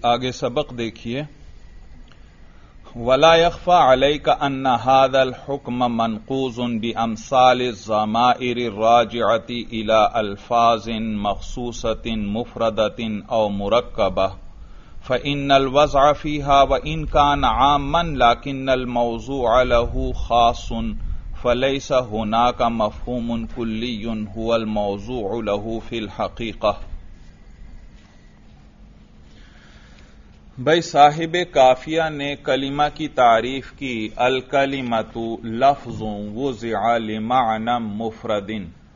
آگے سبق دیکھیے. ولا يخفى عليك ان هذا الحكم منقوض بامثال الضمائر الراجعة الى الفاظ مخصوصة مفردة او مركبة فان الوضع فيها وان كان عاما لكن الموضوع له خاص فليس هناك مفهوم كلي هو الموضوع له في الحقيقة. بھائی صاحب کافیہ نے کلمہ کی تعریف کی الکلمۃ لفظ وضع لمعنی مفرد.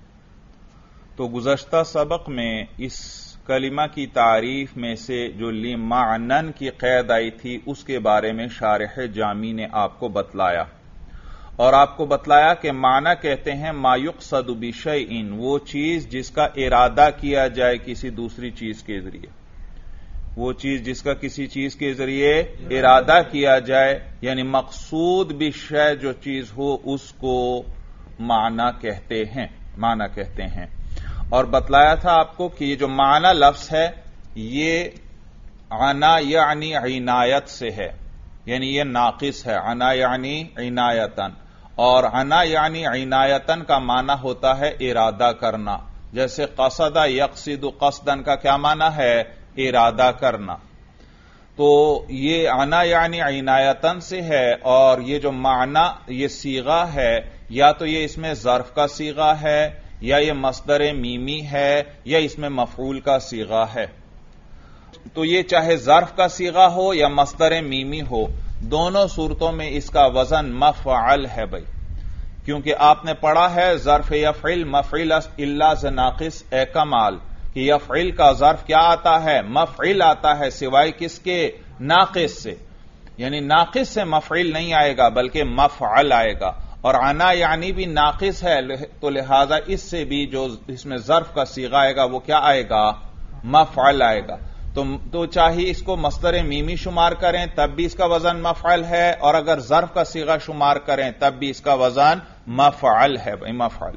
تو گزشتہ سبق میں اس کلمہ کی تعریف میں سے جو لمعنن کی قید آئی تھی اس کے بارے میں شارح جامی نے آپ کو بتلایا، اور آپ کو بتلایا کہ معنی کہتے ہیں ما یقصد بشیء، وہ چیز جس کا ارادہ کیا جائے کسی دوسری چیز کے ذریعے، وہ چیز جس کا کسی چیز کے ذریعے ارادہ کیا جائے، یعنی مقصود بشیء جو چیز ہو اس کو معنی کہتے ہیں. اور بتلایا تھا آپ کو کہ یہ جو معنی لفظ ہے یہ عنا یعنی عنایت سے ہے، یعنی یہ ناقص ہے. عنا یعنی عنایتن، اور عنا یعنی عنایتن کا معنی ہوتا ہے ارادہ کرنا. جیسے قصد یقصد، قصدن کا کیا معنی ہے؟ ارادہ کرنا. تو یہ عنا یعنی عنایتن سے ہے، اور یہ جو معنی یہ صیغہ ہے یا تو یہ اس میں ظرف کا صیغہ ہے یا یہ مصدر میمی ہے یا اس میں مفعول کا صیغہ ہے. تو یہ چاہے ظرف کا صیغہ ہو یا مصدر میمی ہو، دونوں صورتوں میں اس کا وزن مفعل ہے بھائی، کیونکہ آپ نے پڑھا ہے ظرف یفعل مفعل الا ز ناقص اے کمال، کہ یفعل کا ظرف کیا آتا ہے؟ مفعل آتا ہے، سوائے کس کے؟ ناقص سے. یعنی ناقص سے مفعل نہیں آئے گا بلکہ مفعل آئے گا. اور عنا یعنی بھی ناقص ہے، تو لہذا اس سے بھی جو اس میں ظرف کا صیغہ آئے گا وہ کیا آئے گا؟ مفعل آئے گا. تو چاہے اس کو مصدر میمی شمار کریں تب بھی اس کا وزن مفعل ہے، اور اگر ظرف کا صیغہ شمار کریں تب بھی اس کا وزن مفعل ہے بھائی، مفعل.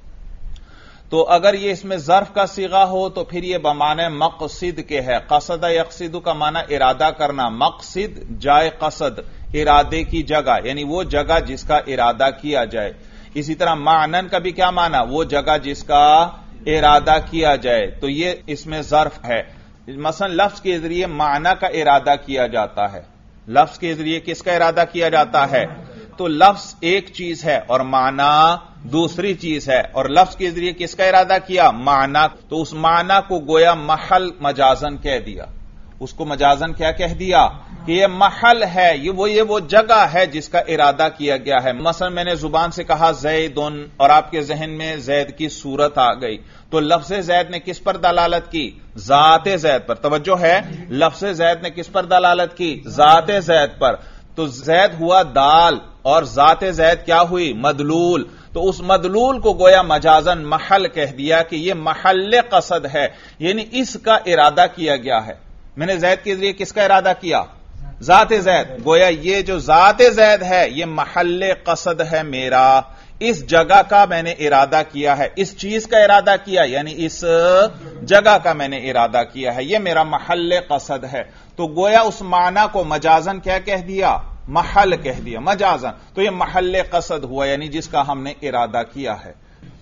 تو اگر یہ اس میں ظرف کا صیغہ ہو تو پھر یہ بمعنی مقصد کے ہے. قصد یقصد کا معنی ارادہ کرنا، مقصد جائے قصد، ارادے کی جگہ، یعنی وہ جگہ جس کا ارادہ کیا جائے. اسی طرح معنن کا بھی کیا معنی؟ وہ جگہ جس کا ارادہ کیا جائے. تو یہ اس میں ظرف ہے. مثلا لفظ کے ذریعے معنی کا ارادہ کیا جاتا ہے. لفظ کے ذریعے کس کا ارادہ کیا جاتا ہے؟ تو لفظ ایک چیز ہے اور معنی دوسری چیز ہے، اور لفظ کے ذریعے کس کا ارادہ کیا؟ معنی. تو اس معنی کو گویا محل مجازن کہہ دیا. اس کو مجازن کیا کہہ دیا؟ کہ یہ محل ہے، یہ وہ جگہ ہے جس کا ارادہ کیا گیا ہے. مثلا میں نے زبان سے کہا زیدن، اور آپ کے ذہن میں زید کی صورت آ گئی، تو لفظ زید نے کس پر دلالت کی؟ ذات زید پر. توجہ ہے، لفظ زید نے کس پر دلالت کی؟ ذات زید پر. تو زید ہوا دال اور ذات زید کیا ہوئی؟ مدلول. تو اس مدلول کو گویا مجازن محل کہہ دیا کہ یہ محل قصد ہے، یعنی اس کا ارادہ کیا گیا ہے. میں نے زید کے ذریعے کس کا ارادہ کیا؟ ذات زید. گویا یہ جو ذات زید ہے یہ محل قصد ہے میرا، اس جگہ کا میں نے ارادہ کیا ہے، اس چیز کا ارادہ کیا، یعنی اس جگہ کا میں نے ارادہ کیا ہے، یہ میرا محل قصد ہے. تو گویا اس معنی کو مجازن کیا کہہ دیا؟ محل کہہ دیا، مجازن. تو یہ محل قصد ہوا، یعنی جس کا ہم نے ارادہ کیا ہے.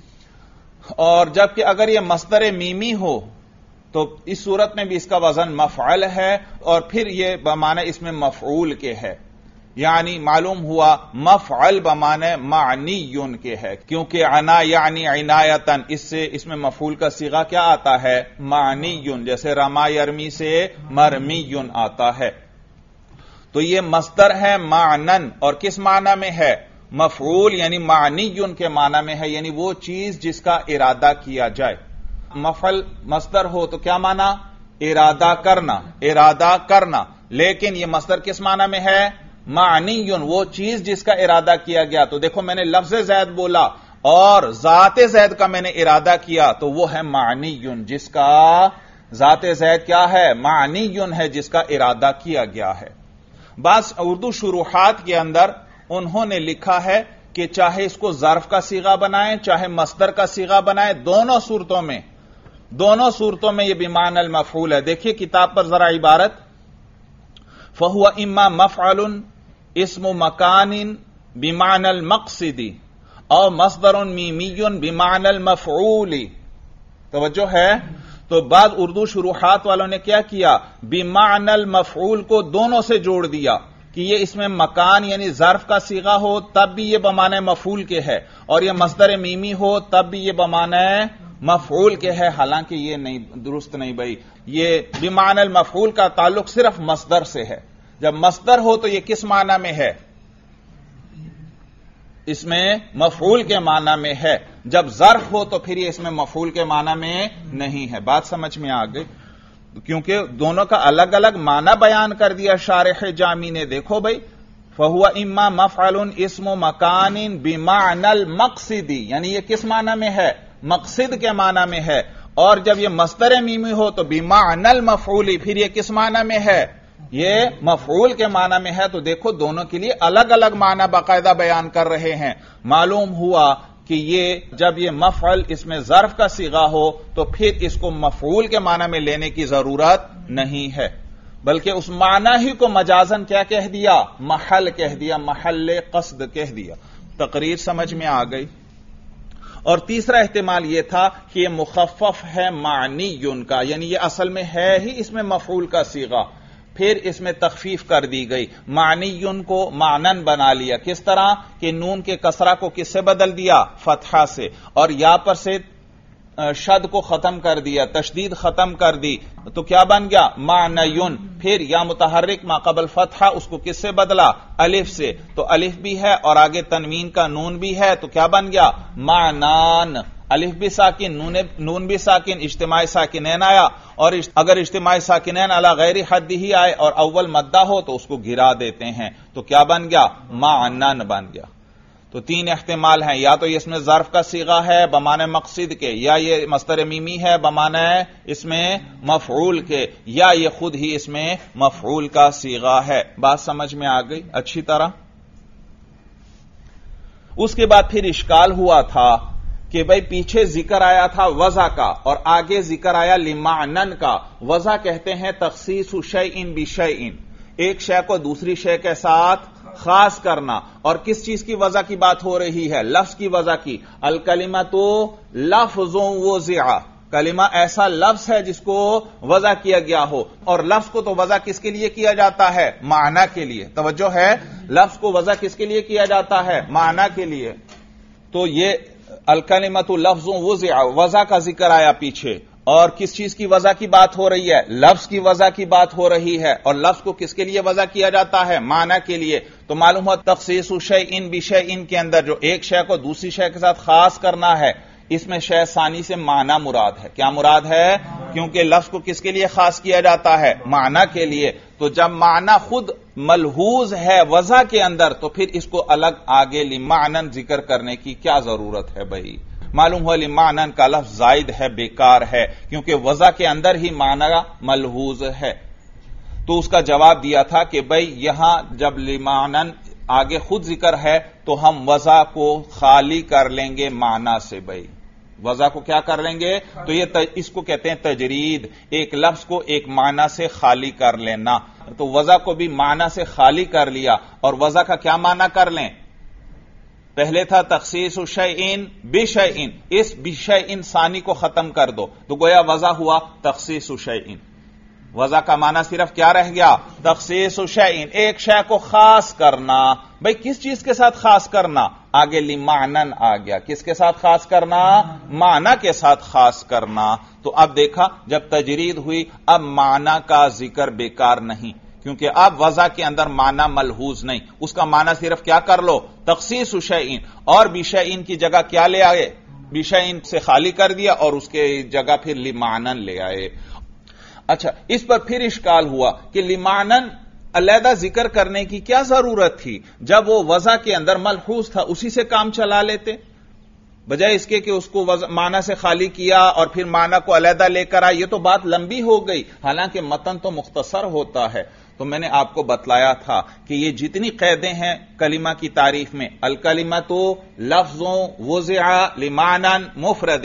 اور جبکہ اگر یہ مصدر میمی ہو تو اس صورت میں بھی اس کا وزن مفعل ہے، اور پھر یہ بمعنی اس میں مفعول کے ہے. یعنی معلوم ہوا مفعل بمعنی معنی کے ہے، کیونکہ عنا یعنی عنایتن، اس میں مفعول کا صیغہ کیا آتا ہے؟ معنی. جیسے رما یرمی سے مرمی آتا ہے. تو یہ مصدر ہے معنن، اور کس معنی میں ہے؟ مفعول، یعنی معنی کے معنی میں ہے، یعنی وہ چیز جس کا ارادہ کیا جائے. مفعل مصدر ہو تو کیا معنی؟ ارادہ کرنا. لیکن یہ مصدر کس معنی میں ہے؟ معنی، وہ چیز جس کا ارادہ کیا گیا. تو دیکھو میں نے لفظ زید بولا اور ذات زید کا میں نے ارادہ کیا، تو وہ ہے معنی، جس کا ذات زید کیا ہے؟ معنی ہے، جس کا ارادہ کیا گیا ہے. بعض اردو شروحات کے اندر انہوں نے لکھا ہے کہ چاہے اس کو ظرف کا صیغہ بنائیں چاہے مصدر کا صیغہ بنائیں، دونوں صورتوں میں یہ بمعنی المفعول ہے. دیکھیے کتاب پر ذرا عبارت، فہو اما مفعل اسم مکان بمعنى المقصد اور مصدر میمی بمعنى المفعول. توجہ ہے؟ تو بعض اردو شروحات والوں نے کیا کیا، بمعنى المفعول کو دونوں سے جوڑ دیا کہ یہ اس میں مکان یعنی ظرف کا صیغہ ہو تب بھی یہ بمعنی مفعول کے ہے، اور یہ مصدر میمی ہو تب بھی یہ بمعنی مفعول کے ہے. حالانکہ یہ نہیں درست نہیں بھائی، یہ بمعنی المفعول کا تعلق صرف مصدر سے ہے. جب مصدر ہو تو یہ کس معنی میں ہے؟ اس میں مفعول کے معنی میں ہے. جب ظرف ہو تو پھر یہ اس میں مفعول کے معنی میں نہیں ہے. بات سمجھ میں آ گئی؟ کیونکہ دونوں کا الگ الگ معنی بیان کر دیا شارح جامی نے. دیکھو بھائی، فہو اما مفعل اسم مکان بمعنى المقصد، یعنی یہ کس معنی میں ہے؟ مقصد کے معنی میں ہے. اور جب یہ مصدر میمی ہو تو بمعنى المفعول، پھر یہ کس معنی میں ہے؟ یہ مفعول کے معنی میں ہے. تو دیکھو دونوں کے لیے الگ الگ معنی باقاعدہ بیان کر رہے ہیں. معلوم ہوا کہ یہ جب یہ مفعل اس میں ظرف کا صیغہ ہو تو پھر اس کو مفعول کے معنی میں لینے کی ضرورت نہیں ہے، بلکہ اس معنی ہی کو مجازن کیا کہہ دیا؟ محل کہہ دیا، محل قصد کہہ دیا. تقریر سمجھ میں آ گئی؟ اور تیسرا احتمال یہ تھا کہ یہ مخفف ہے معنی کا، یعنی یہ اصل میں ہے ہی اس میں مفعول کا صیغہ، پھر اس میں تخفیف کر دی گئی، معنی کو معنن بنا لیا. کس طرح کہ نون کے کسرہ کو کس سے بدل دیا؟ فتحہ سے، اور یا پر سے شد کو ختم کر دیا، تشدید ختم کر دی، تو کیا بن گیا؟ معنیون. پھر یا متحرک ما قبل فتحہ اس کو کس سے بدلا؟ الف سے، تو الف بھی ہے اور آگے تنوین کا نون بھی ہے، تو کیا بن گیا؟ معنان. الف بھی ساکن، نون بھی ساکن، اجتماعی ساکنین آیا، اور اگر اجتماعی ساکنین علی غیر حد ہی آئے اور اول مدہ ہو تو اس کو گرا دیتے ہیں، تو کیا بن گیا؟ معنن بن گیا. تو تین احتمال ہیں، یا تو یہ اس میں ظرف کا صیغہ ہے بمعنی مقصد کے، یا یہ مصدر میمی ہے بمعنی اس میں مفعول کے، یا یہ خود ہی اس میں مفعول کا صیغہ ہے. بات سمجھ میں آ گئی اچھی طرح؟ اس کے بعد پھر اشکال ہوا تھا کہ بھئی پیچھے ذکر آیا تھا وضع کا اور آگے ذکر آیا لمعنن کا. وضع کہتے ہیں تخصیص شیء بشیء، ایک شے کو دوسری شے کے ساتھ خاص کرنا. اور کس چیز کی وضع کی بات ہو رہی ہے؟ لفظ کی وضع کی. الکلمۃ لفظ وضع، کلمہ ایسا لفظ ہے جس کو وضع کیا گیا ہو، اور لفظ کو تو وضع کس کے لیے کیا جاتا ہے؟ معنی کے لیے. توجہ ہے، لفظ کو وضع کس کے لیے کیا جاتا ہے؟ معنی کے لیے. تو یہ الکلمۃ لفظ وضع، وضع کا ذکر آیا پیچھے، اور کس چیز کی وضع کی بات ہو رہی ہے؟ لفظ کی وضع کی بات ہو رہی ہے. اور لفظ کو کس کے لیے وضع کیا جاتا ہے؟ معنی کے لیے. تو معلوم ہوا تخصیص شیء بشیء کے اندر جو ایک شے کو دوسری شے کے ساتھ خاص کرنا ہے، اس میں شے ثانی سے معنی مراد ہے. کیا مراد ہے؟ کیونکہ لفظ کو کس کے لیے خاص کیا جاتا ہے؟ معنی کے لیے. تو جب معنی خود ملحوظ ہے وضع کے اندر تو پھر اس کو الگ آگے لمعنن ذکر کرنے کی کیا ضرورت ہے بھائی؟ معلوم ہوا لمعنن کا لفظ زائد ہے، بیکار ہے، کیونکہ وضع کے اندر ہی معنی ملحوظ ہے. تو اس کا جواب دیا تھا کہ بھئی یہاں جب لمعنن آگے خود ذکر ہے تو ہم وضع کو خالی کر لیں گے معنی سے. بھئی وضع کو کیا کر لیں گے؟ تو یہ اس کو کہتے ہیں تجرید، ایک لفظ کو ایک معنی سے خالی کر لینا. تو وضع کو بھی معنی سے خالی کر لیا، اور وضع کا کیا معنی کر لیں؟ پہلے تھا تخصیص شیء بشیء، اس بشیء ثانی کو ختم کر دو تو گویا وضع ہوا تخصیص شیء. وضع کا معنی صرف کیا رہ گیا؟ تخصیص شیء، ایک شے کو خاص کرنا. بھئی کس چیز کے ساتھ خاص کرنا؟ آگے لمعنن آ گیا. کس کے ساتھ خاص کرنا؟ معنی کے ساتھ خاص کرنا. تو اب دیکھا جب تجرید ہوئی اب معنی کا ذکر بیکار نہیں، کیونکہ اب وضع کے اندر معنی ملحوظ نہیں، اس کا معنی صرف کیا کر لو؟ تخصیص شیء، اور بشیء کی جگہ کیا لے آئے؟ بشیء سے خالی کر دیا اور اس کے جگہ پھر لمعنن لے آئے. اچھا، اس پر پھر اشکال ہوا کہ لمعنن علیحدہ ذکر کرنے کی کیا ضرورت تھی؟ جب وہ وضع کے اندر ملحوظ تھا اسی سے کام چلا لیتے، بجائے اس کے کہ اس کو معنی سے خالی کیا اور پھر معنی کو علیحدہ لے کر آئے. یہ تو بات لمبی ہو گئی، حالانکہ متن تو مختصر ہوتا ہے. تو میں نے آپ کو بتلایا تھا کہ یہ جتنی قیدیں ہیں کلمہ کی تعریف میں، الکلمۃ لفظ وضع لمعنی مفرد،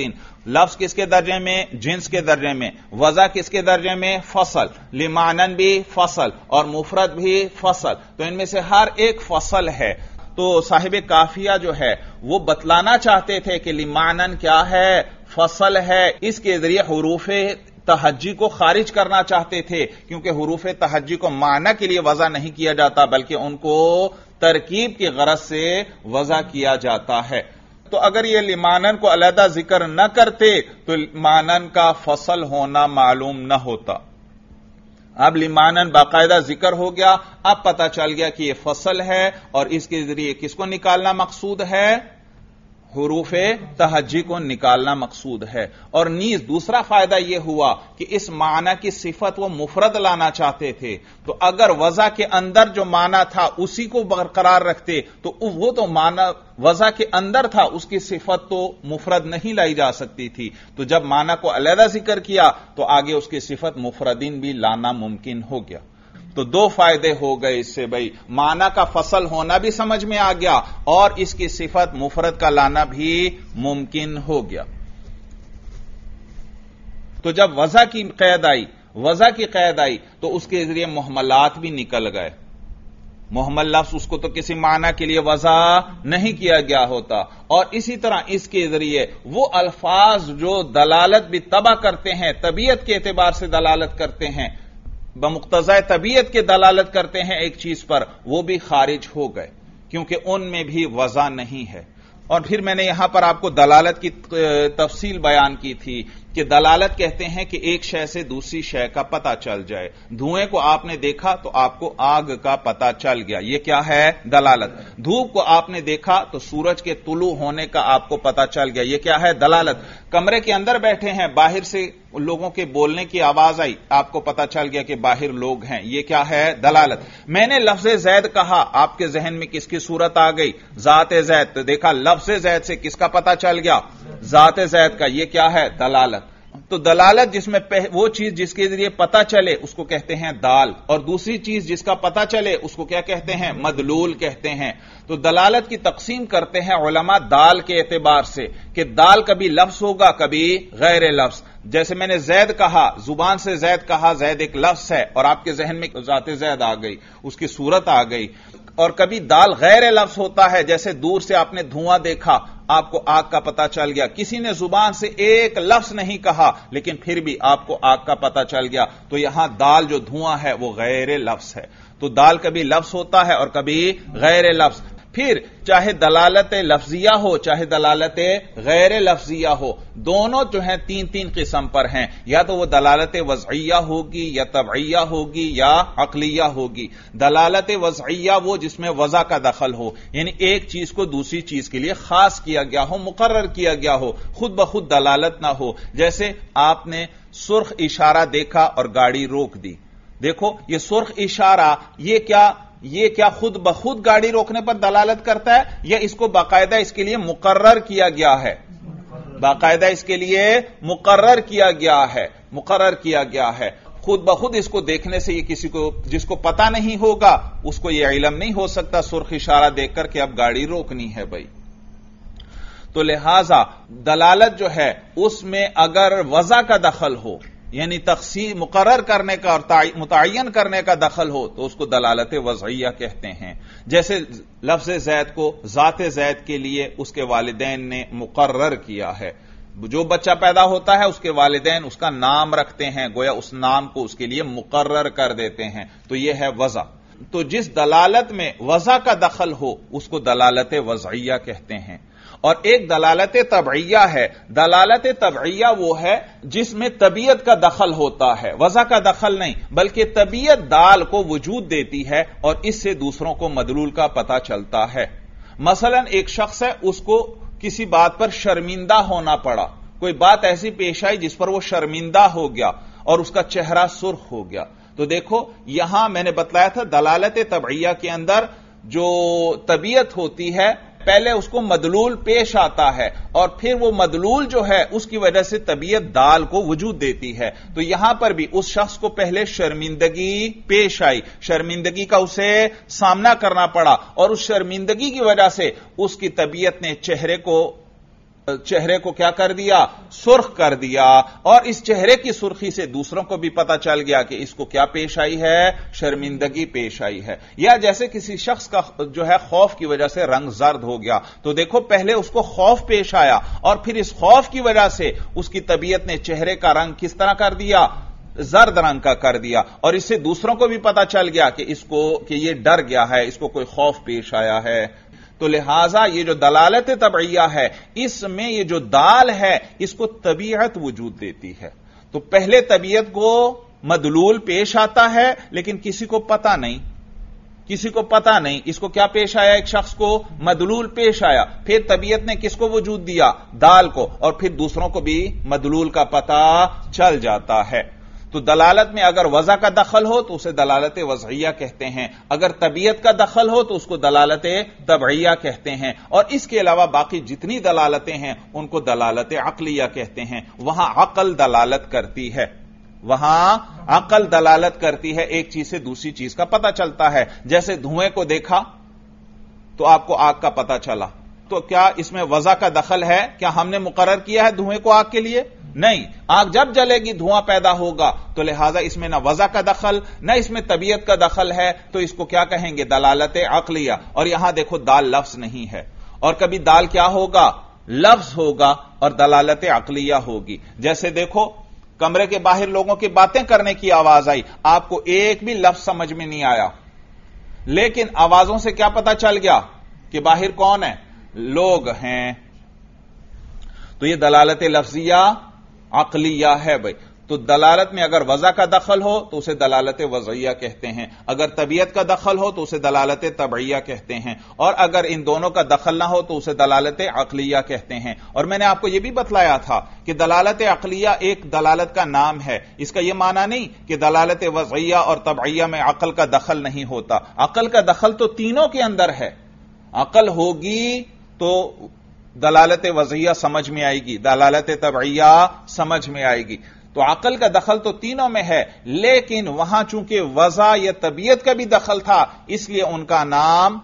لفظ کس کے درجے میں؟ جنس کے درجے میں. وضع کس کے درجے میں؟ فصل. لمعنن بھی فصل اور مفرد بھی فصل. تو ان میں سے ہر ایک فصل ہے. تو صاحب کافیہ جو ہے وہ بتلانا چاہتے تھے کہ لمعنن کیا ہے؟ فصل ہے. اس کے ذریعے حروف تہجی کو خارج کرنا چاہتے تھے، کیونکہ حروف تہجی کو معنی کے لیے وضع نہیں کیا جاتا بلکہ ان کو ترکیب کی غرض سے وضع کیا جاتا ہے. تو اگر یہ لمعنن کو علیحدہ ذکر نہ کرتے تو لمعنن کا فصل ہونا معلوم نہ ہوتا. اب لمعنن باقاعدہ ذکر ہو گیا، اب پتہ چل گیا کہ یہ فصل ہے اور اس کے ذریعے کس کو نکالنا مقصود ہے؟ حروف تہجی کو نکالنا مقصود ہے. اور نیز دوسرا فائدہ یہ ہوا کہ اس معنی کی صفت وہ مفرد لانا چاہتے تھے، تو اگر وضع کے اندر جو معنی تھا اسی کو برقرار رکھتے تو وہ تو معنی وضع کے اندر تھا، اس کی صفت تو مفرد نہیں لائی جا سکتی تھی. تو جب معنی کو علیحدہ ذکر کیا تو آگے اس کی صفت مفردین بھی لانا ممکن ہو گیا. تو دو فائدے ہو گئے اس سے، بھائی معنی کا فصل ہونا بھی سمجھ میں آ گیا اور اس کی صفت مفرد کا لانا بھی ممکن ہو گیا. تو جب وضع کی قید آئی تو اس کے ذریعے محملات بھی نکل گئے. محمل لفظ اس کو تو کسی معنی کے لیے وضع نہیں کیا گیا ہوتا، اور اسی طرح اس کے ذریعے وہ الفاظ جو دلالت بھی تبع کرتے ہیں، طبیعت کے اعتبار سے دلالت کرتے ہیں، بمقتضائے طبیعت کے دلالت کرتے ہیں ایک چیز پر، وہ بھی خارج ہو گئے کیونکہ ان میں بھی وضع نہیں ہے. اور پھر میں نے یہاں پر آپ کو دلالت کی تفصیل بیان کی تھی کہ دلالت کہتے ہیں کہ ایک شے سے دوسری شے کا پتہ چل جائے. دھوئیں کو آپ نے دیکھا تو آپ کو آگ کا پتہ چل گیا، یہ کیا ہے؟ دلالت. دھوپ کو آپ نے دیکھا تو سورج کے طلوع ہونے کا آپ کو پتہ چل گیا، یہ کیا ہے؟ دلالت. کمرے کے اندر بیٹھے ہیں، باہر سے لوگوں کے بولنے کی آواز آئی، آپ کو پتہ چل گیا کہ باہر لوگ ہیں، یہ کیا ہے؟ دلالت. میں نے لفظ زید کہا، آپ کے ذہن میں کس کی صورت آ گئی؟ ذات زید. تو دیکھا لفظ زید سے کس کا پتہ چل گیا؟ ذات زید کا. یہ کیا ہے؟ دلالت. تو دلالت جس میں وہ چیز جس کے ذریعے پتہ چلے اس کو کہتے ہیں دال، اور دوسری چیز جس کا پتہ چلے اس کو کیا کہتے ہیں؟ مدلول کہتے ہیں. تو دلالت کی تقسیم کرتے ہیں علماء دال کے اعتبار سے کہ دال کبھی لفظ ہوگا کبھی غیر لفظ. جیسے میں نے زید کہا، زبان سے زید کہا، زید ایک لفظ ہے اور آپ کے ذہن میں ذات زید آ گئی، اس کی صورت آ گئی. اور کبھی دال غیر لفظ ہوتا ہے، جیسے دور سے آپ نے دھواں دیکھا، آپ کو آگ کا پتہ چل گیا. کسی نے زبان سے ایک لفظ نہیں کہا لیکن پھر بھی آپ کو آگ کا پتہ چل گیا. تو یہاں دال جو دھواں ہے وہ غیر لفظ ہے. تو دال کبھی لفظ ہوتا ہے اور کبھی غیر لفظ. پھر چاہے دلالت لفظیہ ہو چاہے دلالت غیر لفظیہ ہو، دونوں جو ہیں تین قسم پر ہیں. یا تو وہ دلالت وضعیہ ہوگی یا طبعیہ ہوگی یا عقلیہ ہوگی. دلالت وضعیہ وہ جس میں وضع کا دخل ہو، یعنی ایک چیز کو دوسری چیز کے لیے خاص کیا گیا ہو، مقرر کیا گیا ہو، خود بخود دلالت نہ ہو. جیسے آپ نے سرخ اشارہ دیکھا اور گاڑی روک دی. دیکھو یہ سرخ اشارہ یہ کیا خود بخود گاڑی روکنے پر دلالت کرتا ہے یا اس کو باقاعدہ اس کے لیے مقرر کیا گیا ہے؟ باقاعدہ اس کے لیے مقرر کیا گیا ہے. خود بخود اس کو دیکھنے سے یہ کسی کو جس کو پتہ نہیں ہوگا اس کو یہ علم نہیں ہو سکتا سرخ اشارہ دیکھ کر کہ اب گاڑی روکنی ہے بھائی. تو لہذا دلالت جو ہے اس میں اگر وضع کا دخل ہو، یعنی تقسیم مقرر کرنے کا اور متعین کرنے کا دخل ہو، تو اس کو دلالت وضعیہ کہتے ہیں. جیسے لفظ زید کو ذات زید کے لیے اس کے والدین نے مقرر کیا ہے. جو بچہ پیدا ہوتا ہے اس کے والدین اس کا نام رکھتے ہیں، گویا اس نام کو اس کے لیے مقرر کر دیتے ہیں. تو یہ ہے وضع. تو جس دلالت میں وضع کا دخل ہو اس کو دلالت وضعیہ کہتے ہیں. اور ایک دلالت طبعیہ ہے. دلالت طبعیہ وہ ہے جس میں طبیعت کا دخل ہوتا ہے، وضع کا دخل نہیں، بلکہ طبیعت دال کو وجود دیتی ہے اور اس سے دوسروں کو مدلول کا پتہ چلتا ہے. مثلا ایک شخص ہے، اس کو کسی بات پر شرمندہ ہونا پڑا، کوئی بات ایسی پیش آئی جس پر وہ شرمندہ ہو گیا اور اس کا چہرہ سرخ ہو گیا. تو دیکھو یہاں میں نے بتلایا تھا دلالت طبعیہ کے اندر جو طبیعت ہوتی ہے پہلے اس کو مدلول پیش آتا ہے اور پھر وہ مدلول جو ہے اس کی وجہ سے طبیعت دال کو وجود دیتی ہے. تو یہاں پر بھی اس شخص کو پہلے شرمندگی پیش آئی، شرمندگی کا اسے سامنا کرنا پڑا اور اس شرمندگی کی وجہ سے اس کی طبیعت نے چہرے کو چہرے کو کیا کر دیا؟ سرخ کر دیا، اور اس چہرے کی سرخی سے دوسروں کو بھی پتا چل گیا کہ اس کو کیا پیش آئی ہے؟ شرمندگی پیش آئی ہے۔ یا جیسے کسی شخص کا جو ہے خوف کی وجہ سے رنگ زرد ہو گیا، تو دیکھو پہلے اس کو خوف پیش آیا اور پھر اس خوف کی وجہ سے اس کی طبیعت نے چہرے کا رنگ کس طرح کر دیا؟ زرد رنگ کا کر دیا، اور اس سے دوسروں کو بھی پتا چل گیا کہ یہ ڈر گیا ہے، اس کو کوئی خوف پیش آیا ہے۔ تو لہذا یہ جو دلالت طبعیہ ہے، اس میں یہ جو دال ہے اس کو طبیعت وجود دیتی ہے۔ تو پہلے طبیعت کو مدلول پیش آتا ہے، لیکن کسی کو پتا نہیں، اس کو کیا پیش آیا؟ ایک شخص کو مدلول پیش آیا، پھر طبیعت نے کس کو وجود دیا؟ دال کو، اور پھر دوسروں کو بھی مدلول کا پتا چل جاتا ہے۔ تو دلالت میں اگر وضع کا دخل ہو تو اسے دلالت وضعیہ کہتے ہیں، اگر طبیعت کا دخل ہو تو اس کو دلالت طبعیہ کہتے ہیں، اور اس کے علاوہ باقی جتنی دلالتیں ہیں ان کو دلالت عقلیہ کہتے ہیں۔ وہاں عقل دلالت کرتی ہے، ایک چیز سے دوسری چیز کا پتہ چلتا ہے۔ جیسے دھوئیں کو دیکھا تو آپ کو آگ کا پتہ چلا، تو کیا اس میں وضع کا دخل ہے؟ کیا ہم نے مقرر کیا ہے دھوئیں کو آگ کے لیے؟ نہیں، آگ جب جلے گی دھواں پیدا ہوگا، تو لہذا اس میں نہ وضع کا دخل نہ اس میں طبیعت کا دخل ہے، تو اس کو کیا کہیں گے؟ دلالت عقلیہ۔ اور یہاں دیکھو دال لفظ نہیں ہے، اور کبھی دال کیا ہوگا؟ لفظ ہوگا اور دلالت عقلیہ ہوگی۔ جیسے دیکھو کمرے کے باہر لوگوں کی باتیں کرنے کی آواز آئی، آپ کو ایک بھی لفظ سمجھ میں نہیں آیا، لیکن آوازوں سے کیا پتا چل گیا کہ باہر کون ہے؟ لوگ ہیں۔ تو یہ دلالت لفظیہ عقلیہ ہے بھائی۔ تو دلالت میں اگر وضع کا دخل ہو تو اسے دلالت وضعیہ کہتے ہیں، اگر طبیعت کا دخل ہو تو اسے دلالت طبعیہ کہتے ہیں، اور اگر ان دونوں کا دخل نہ ہو تو اسے دلالت عقلیہ کہتے ہیں۔ اور میں نے آپ کو یہ بھی بتلایا تھا کہ دلالت عقلیہ ایک دلالت کا نام ہے، اس کا یہ معنی نہیں کہ دلالت وضعیہ اور طبعیہ میں عقل کا دخل نہیں ہوتا، عقل کا دخل تو تینوں کے اندر ہے۔ عقل ہوگی تو دلالت وضعیہ سمجھ میں آئے گی، دلالت طبعیہ سمجھ میں آئے گی۔ تو عقل کا دخل تو تینوں میں ہے، لیکن وہاں چونکہ وضع یا طبیعت کا بھی دخل تھا، اس لیے ان کا نام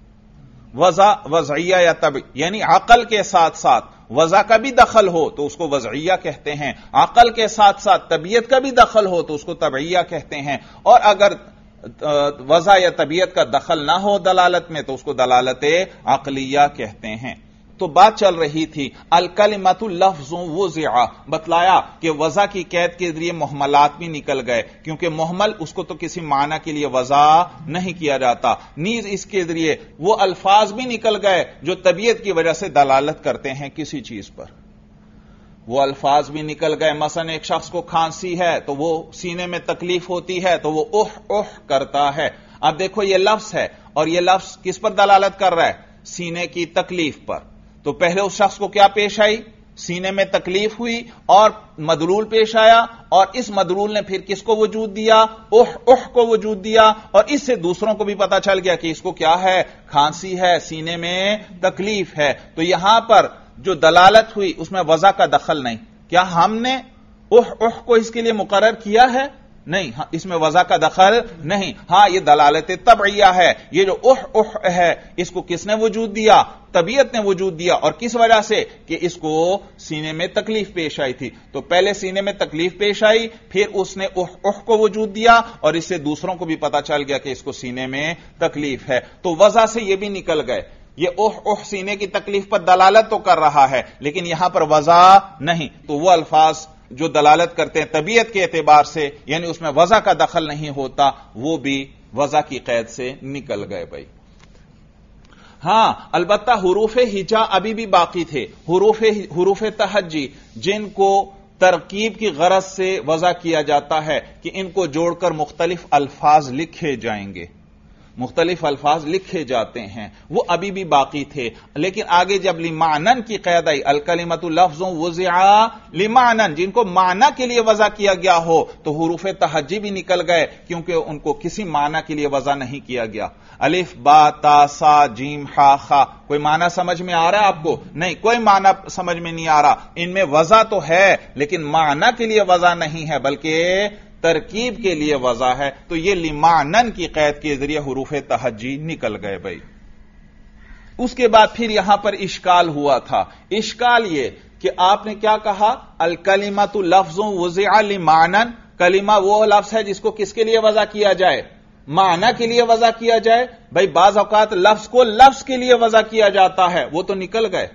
وضعیہ یا طبعیہ، یعنی عقل کے ساتھ ساتھ وضع کا بھی دخل ہو تو اس کو وضعیہ کہتے ہیں، عقل کے ساتھ ساتھ طبیعت کا بھی دخل ہو تو اس کو طبعیہ کہتے ہیں، اور اگر وضع یا طبیعت کا دخل نہ ہو دلالت میں تو اس کو دلالت عقلیہ کہتے ہیں۔ تو بات چل رہی تھی الکلمۃ لفظ وضع، بتلایا کہ وضع کی قید کے ذریعے محملات بھی نکل گئے، کیونکہ محمل اس کو تو کسی معنی کے لیے وضع نہیں کیا جاتا، نیز اس کے ذریعے وہ الفاظ بھی نکل گئے جو طبیعت کی وجہ سے دلالت کرتے ہیں کسی چیز پر، وہ الفاظ بھی نکل گئے۔ مثلا ایک شخص کو کھانسی ہے تو وہ سینے میں تکلیف ہوتی ہے تو وہ اوہ اوہ کرتا ہے۔ اب دیکھو یہ لفظ ہے، اور یہ لفظ کس پر دلالت کر رہا ہے؟ سینے کی تکلیف پر۔ تو پہلے اس شخص کو کیا پیش آئی؟ سینے میں تکلیف ہوئی اور مدلول پیش آیا، اور اس مدلول نے پھر کس کو وجود دیا؟ اوہ اوہ کو وجود دیا، اور اس سے دوسروں کو بھی پتا چل گیا کہ اس کو کیا ہے؟ کھانسی ہے، سینے میں تکلیف ہے۔ تو یہاں پر جو دلالت ہوئی اس میں وضع کا دخل نہیں۔ کیا ہم نے اوہ اوہ کو اس کے لیے مقرر کیا ہے؟ نہیں، اس میں وضع کا دخل نہیں۔ ہاں یہ دلالت طبعیہ ہے، یہ جو اوہ اوہ ہے اس کو کس نے وجود دیا؟ طبیعت نے وجود دیا، اور کس وجہ سے؟ کہ اس کو سینے میں تکلیف پیش آئی تھی، تو پہلے سینے میں تکلیف پیش آئی، پھر اس نے اوہ اوہ کو وجود دیا، اور اس سے دوسروں کو بھی پتا چل گیا کہ اس کو سینے میں تکلیف ہے۔ تو وضع سے یہ بھی نکل گئے، یہ اوہ اوہ سینے کی تکلیف پر دلالت تو کر رہا ہے لیکن یہاں پر وضع نہیں، تو وہ الفاظ جو دلالت کرتے ہیں طبیعت کے اعتبار سے، یعنی اس میں وضع کا دخل نہیں ہوتا، وہ بھی وضع کی قید سے نکل گئے بھائی۔ ہاں البتہ حروف ہجا ابھی بھی باقی تھے، حروف تہجی جن کو ترکیب کی غرض سے وضع کیا جاتا ہے کہ ان کو جوڑ کر مختلف الفاظ لکھے جائیں گے، مختلف الفاظ لکھے جاتے ہیں، وہ ابھی بھی باقی تھے، لیکن آگے جب لمعنن کی قید آئی، الکلمۃ لفظ وضع لمعنن، جن کو معنی کے لیے وضع کیا گیا ہو، تو حروف تہجی بھی نکل گئے کیونکہ ان کو کسی معنی کے لیے وضع نہیں کیا گیا۔ الف با تا سا جیم ہا خا، کوئی معنی سمجھ میں آ رہا ہے آپ کو؟ نہیں، کوئی معنی سمجھ میں نہیں آ رہا، ان میں وضع تو ہے لیکن معنی کے لیے وضع نہیں ہے بلکہ ترکیب کے لیے وضع ہے، تو یہ لمعنن کی قید کے ذریعے حروف تہجی نکل گئے بھائی۔ اس کے بعد پھر یہاں پر اشکال ہوا تھا. اشکال یہ کہ آپ نے کیا کہا, الکلمۃ لفظ وضع لمعنی, کلمہ وہ لفظ ہے جس کو کس کے لیے وضع کیا جائے, معنی کے لیے وضع کیا جائے. بھائی بعض اوقات لفظ کو لفظ کے لیے وضع کیا جاتا ہے, وہ تو نکل گئے,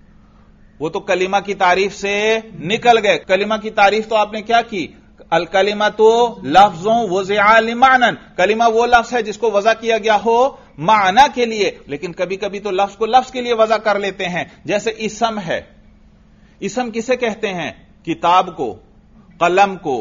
وہ تو کلمہ کی تعریف سے نکل گئے. کلمہ کی تعریف تو آپ نے کیا کی, الکلمۃ لفظ وضع لمعنی, کلمہ وہ لفظ ہے جس کو وضع کیا گیا ہو معنی کے لیے. لیکن کبھی کبھی تو لفظ کو لفظ کے لیے وضع کر لیتے ہیں, جیسے اسم ہے. اسم کسے کہتے ہیں, کتاب کو, قلم کو,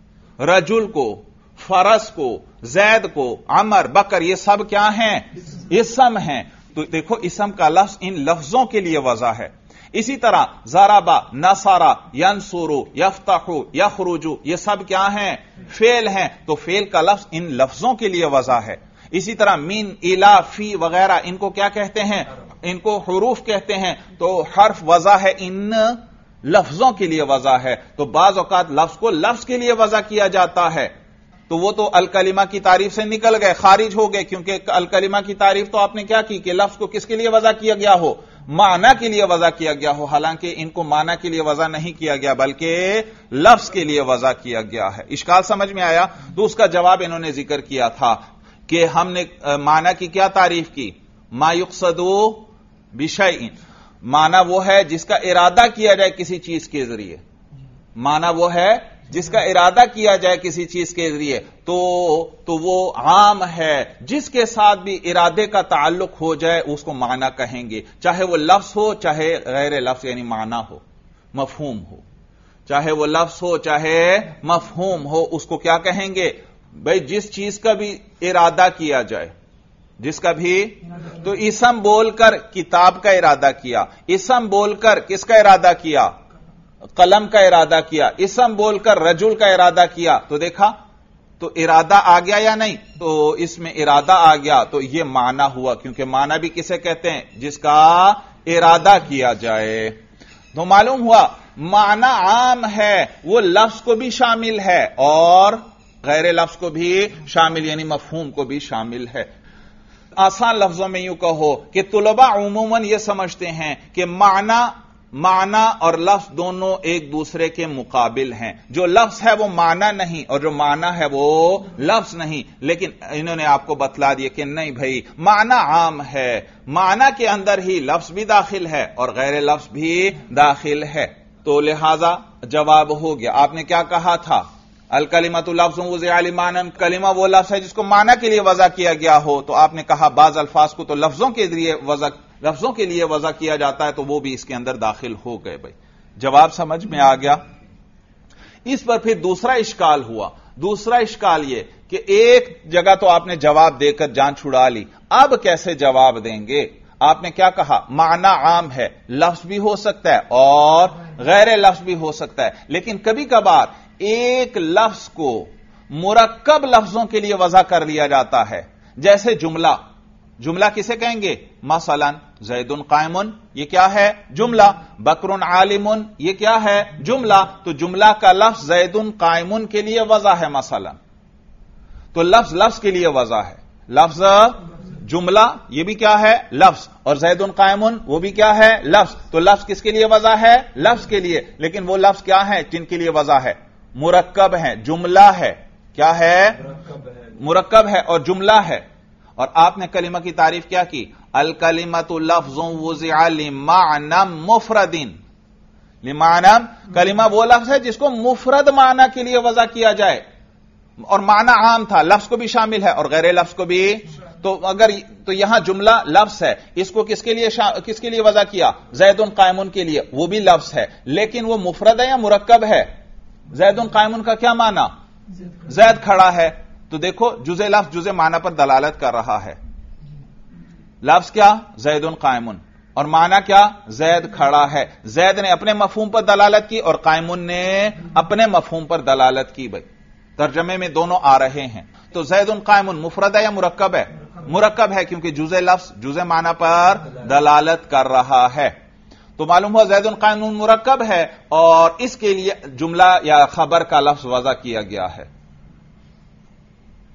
رجل کو, فرس کو, زید کو, عمر, بکر, یہ سب کیا ہیں, اسم ہیں. تو دیکھو اسم کا لفظ ان لفظوں کے لیے وضع ہے. اسی طرح ضربا, نصرا, ینصرو, یفتحو, یخرجو, یہ سب کیا ہیں, فعل ہیں. تو فعل کا لفظ ان لفظوں کے لیے وضع ہے. اسی طرح من, الا, فی وغیرہ, ان کو کیا کہتے ہیں, ان کو حروف کہتے ہیں. تو حرف وضع ہے, ان لفظوں کے لیے وضع ہے. تو بعض اوقات لفظ کو لفظ کے لیے وضع کیا جاتا ہے, تو وہ تو الکلمہ کی تعریف سے نکل گئے, خارج ہو گئے. کیونکہ الکلمہ کی تعریف تو آپ نے کیا کی کہ لفظ کو کس کے لیے وضع کیا گیا ہو, معنی کے لیے وضع کیا گیا ہو. حالانکہ ان کو معنی کے لیے وضع نہیں کیا گیا بلکہ لفظ کے لیے وضع کیا گیا ہے. اشکال سمجھ میں آیا؟ تو اس کا جواب انہوں نے ذکر کیا تھا کہ ہم نے معنی کی کیا تعریف کی, ما یقصد بشیء, معنی وہ ہے جس کا ارادہ کیا جائے کسی چیز کے ذریعے. معنی وہ ہے جس کا ارادہ کیا جائے کسی چیز کے ذریعے, تو وہ عام ہے. جس کے ساتھ بھی ارادے کا تعلق ہو جائے اس کو معنی کہیں گے, چاہے وہ لفظ ہو چاہے غیر لفظ یعنی معنی ہو, مفہوم ہو. چاہے وہ لفظ ہو چاہے مفہوم ہو, اس کو کیا کہیں گے. بھئی جس چیز کا بھی ارادہ کیا جائے, جس کا بھی, تو اسم بول کر کتاب کا ارادہ کیا, اسم بول کر کس کا ارادہ کیا, قلم کا ارادہ کیا, اسم بول کر رجل کا ارادہ کیا. تو دیکھا, تو ارادہ آ گیا یا نہیں, تو اس میں ارادہ آ گیا تو یہ معنی ہوا. کیونکہ معنی بھی کسے کہتے ہیں, جس کا ارادہ کیا جائے. تو معلوم ہوا معنی عام ہے, وہ لفظ کو بھی شامل ہے اور غیر لفظ کو بھی شامل, یعنی مفہوم کو بھی شامل ہے. آسان لفظوں میں یوں کہو کہ طلباء عموماً یہ سمجھتے ہیں کہ معنی اور لفظ دونوں ایک دوسرے کے مقابل ہیں. جو لفظ ہے وہ معنی نہیں اور جو معنی ہے وہ لفظ نہیں. لیکن انہوں نے آپ کو بتلا دیا کہ نہیں بھائی, معنی عام ہے, معنی کے اندر ہی لفظ بھی داخل ہے اور غیر لفظ بھی داخل ہے. تو لہذا جواب ہو گیا. آپ نے کیا کہا تھا, الکلمۃ لفظ وضع لمعنی, کلمہ وہ لفظ ہے جس کو معنی کے لیے وضع کیا گیا ہو. تو آپ نے کہا بعض الفاظ کو تو لفظوں کے لیے وضع کیا جاتا ہے, تو وہ بھی اس کے اندر داخل ہو گئے. بھائی جواب سمجھ میں آ گیا. اس پر پھر دوسرا اشکال ہوا. دوسرا اشکال یہ کہ ایک جگہ تو آپ نے جواب دے کر جان چھڑا لی, اب کیسے جواب دیں گے. آپ نے کیا کہا, معنی عام ہے, لفظ بھی ہو سکتا ہے اور غیر لفظ بھی ہو سکتا ہے. لیکن کبھی کبھار ایک لفظ کو مرکب لفظوں کے لیے وضع کر لیا جاتا ہے. جیسے جملہ کسے کہیں گے, مثلا زید قائم, یہ کیا ہے, جملہ. بکر عالم, یہ کیا ہے, جملہ. تو جملہ کا لفظ زید قائم کے لیے وضع ہے مثلا. تو لفظ کے لیے وضع ہے. لفظ جملہ یہ بھی کیا ہے, لفظ, اور زید قائم وہ بھی کیا ہے, لفظ. تو لفظ کس کے لیے وضع ہے, لفظ کے لیے. لیکن وہ لفظ کیا ہے جن کے لیے وضع ہے, مرکب ہے, جملہ ہے. کیا ہے, مرکب ہے اور جملہ ہے. اور آپ نے کلمہ کی تعریف کیا کی, الکلمۃ لفظ وضع لمعنی مفرد. لمعنی, کلمہ وہ لفظ ہے جس کو مفرد معنی کے لیے وضع کیا جائے, اور معنی عام تھا, لفظ کو بھی شامل ہے اور غیر لفظ کو بھی. تو یہاں جملہ لفظ ہے, اس کو کس کے لیے وضع کیا, زید قائم کے لیے, وہ بھی لفظ ہے. لیکن وہ مفرد ہے یا مرکب ہے. زید قائم کا کیا معنی, زید کھڑا ہے. تو دیکھو جزء لفظ جزء معنی پر دلالت کر رہا ہے. لفظ کیا, زید قائم, اور معنی کیا, زید کھڑا ہے. زید نے اپنے مفہوم پر دلالت کی اور قائم نے اپنے مفہوم پر دلالت کی. بھائی ترجمے میں دونوں آ رہے ہیں. تو زید قائم مفرد ہے یا مرکب ہے, مرکب ہے, کیونکہ جزء لفظ جزء معنی پر دلالت کر رہا ہے. تو معلوم ہوا زید قائم مرکب ہے اور اس کے لیے جملہ یا خبر کا لفظ وضع کیا گیا ہے.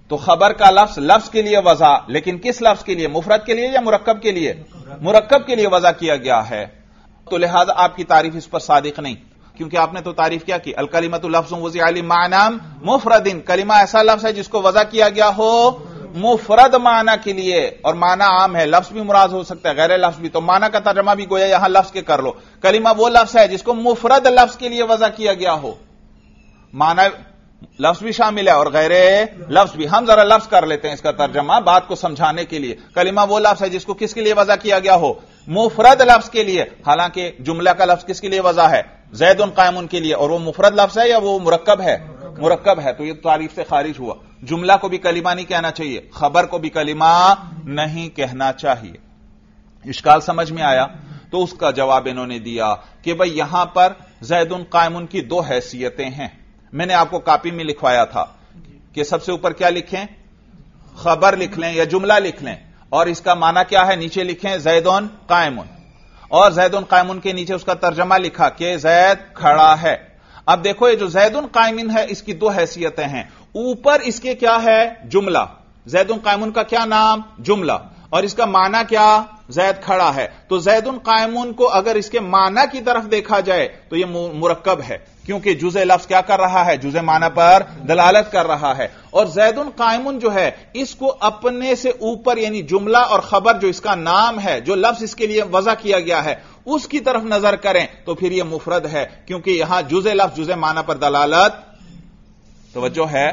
تو خبر کا لفظ کے لیے وضع، لیکن کس لفظ کے لیے؟ مفرد کے لیے یا مرکب کے لیے؟ مرکب کے لیے وضع کیا گیا ہے، تو لہذا آپ کی تعریف اس پر صادق نہیں، کیونکہ آپ نے تو تعریف کیا کی الکلمۃ لفظ وضع لمعنی مفرد، کلمہ ایسا لفظ ہے جس کو وضع کیا گیا ہو مفرد معنی کے لیے، اور معنی عام ہے، لفظ بھی مراد ہو سکتا ہے غیر لفظ بھی، تو معنی کا ترجمہ بھی گویا یہاں لفظ کے کر لو۔ کلمہ وہ لفظ ہے جس کو مفرد لفظ کے لیے وضع کیا گیا ہو، معنی لفظ بھی شامل ہے اور غیر لفظ بھی۔ ہم ذرا لفظ کر لیتے ہیں اس کا ترجمہ بات کو سمجھانے کے لیے۔ کلمہ وہ لفظ ہے جس کو کس کے لیے وضع کیا گیا ہو؟ مفرد لفظ کے لیے، حالانکہ جملہ کا لفظ کس کے لیے وضع ہے؟ زید قائم کے لیے، اور وہ مفرد لفظ ہے یا وہ مرکب ہے؟ مرکب ہے، تو یہ تعریف سے خارج ہوا۔ جملہ کو بھی کلمہ نہیں کہنا چاہیے، خبر کو بھی کلمہ نہیں کہنا چاہیے۔ اشکال سمجھ میں آیا؟ تو اس کا جواب انہوں نے دیا کہ بھئی یہاں پر زید قائم کی دو حیثیتیں ہیں۔ میں نے آپ کو کاپی میں لکھوایا تھا کہ سب سے اوپر کیا لکھیں؟ خبر لکھ لیں یا جملہ لکھ لیں، اور اس کا معنی کیا ہے نیچے لکھیں زید قائم، اور زید قائم کے نیچے اس کا ترجمہ لکھا کہ زید کھڑا ہے۔ اب دیکھو یہ جو زید قائم ہے اس کی دو حیثیتیں ہیں، اوپر اس کے کیا ہے؟ جملہ، زید قائم کا کیا نام؟ جملہ، اور اس کا معنی کیا؟ زید کھڑا ہے۔ تو زید قائم کو اگر اس کے معنی کی طرف دیکھا جائے تو یہ مرکب ہے، کیونکہ جزء لفظ کیا کر رہا ہے؟ جزء معنی پر دلالت کر رہا ہے۔ اور زید قائم جو ہے اس کو اپنے سے اوپر یعنی جملہ اور خبر جو اس کا نام ہے، جو لفظ اس کے لیے وضع کیا گیا ہے، اس کی طرف نظر کریں تو پھر یہ مفرد ہے، کیونکہ یہاں جزء لفظ جزء معنی پر دلالت۔ توجہ ہے،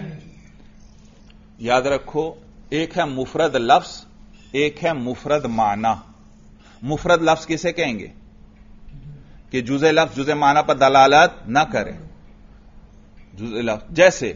یاد رکھو، ایک ہے مفرد لفظ، ایک ہے مفرد معنی۔ مفرد لفظ کسے کہیں گے؟ کہ جزء لفظ جزء معنی پر دلالت نہ کرے۔ جزء لفظ جیسے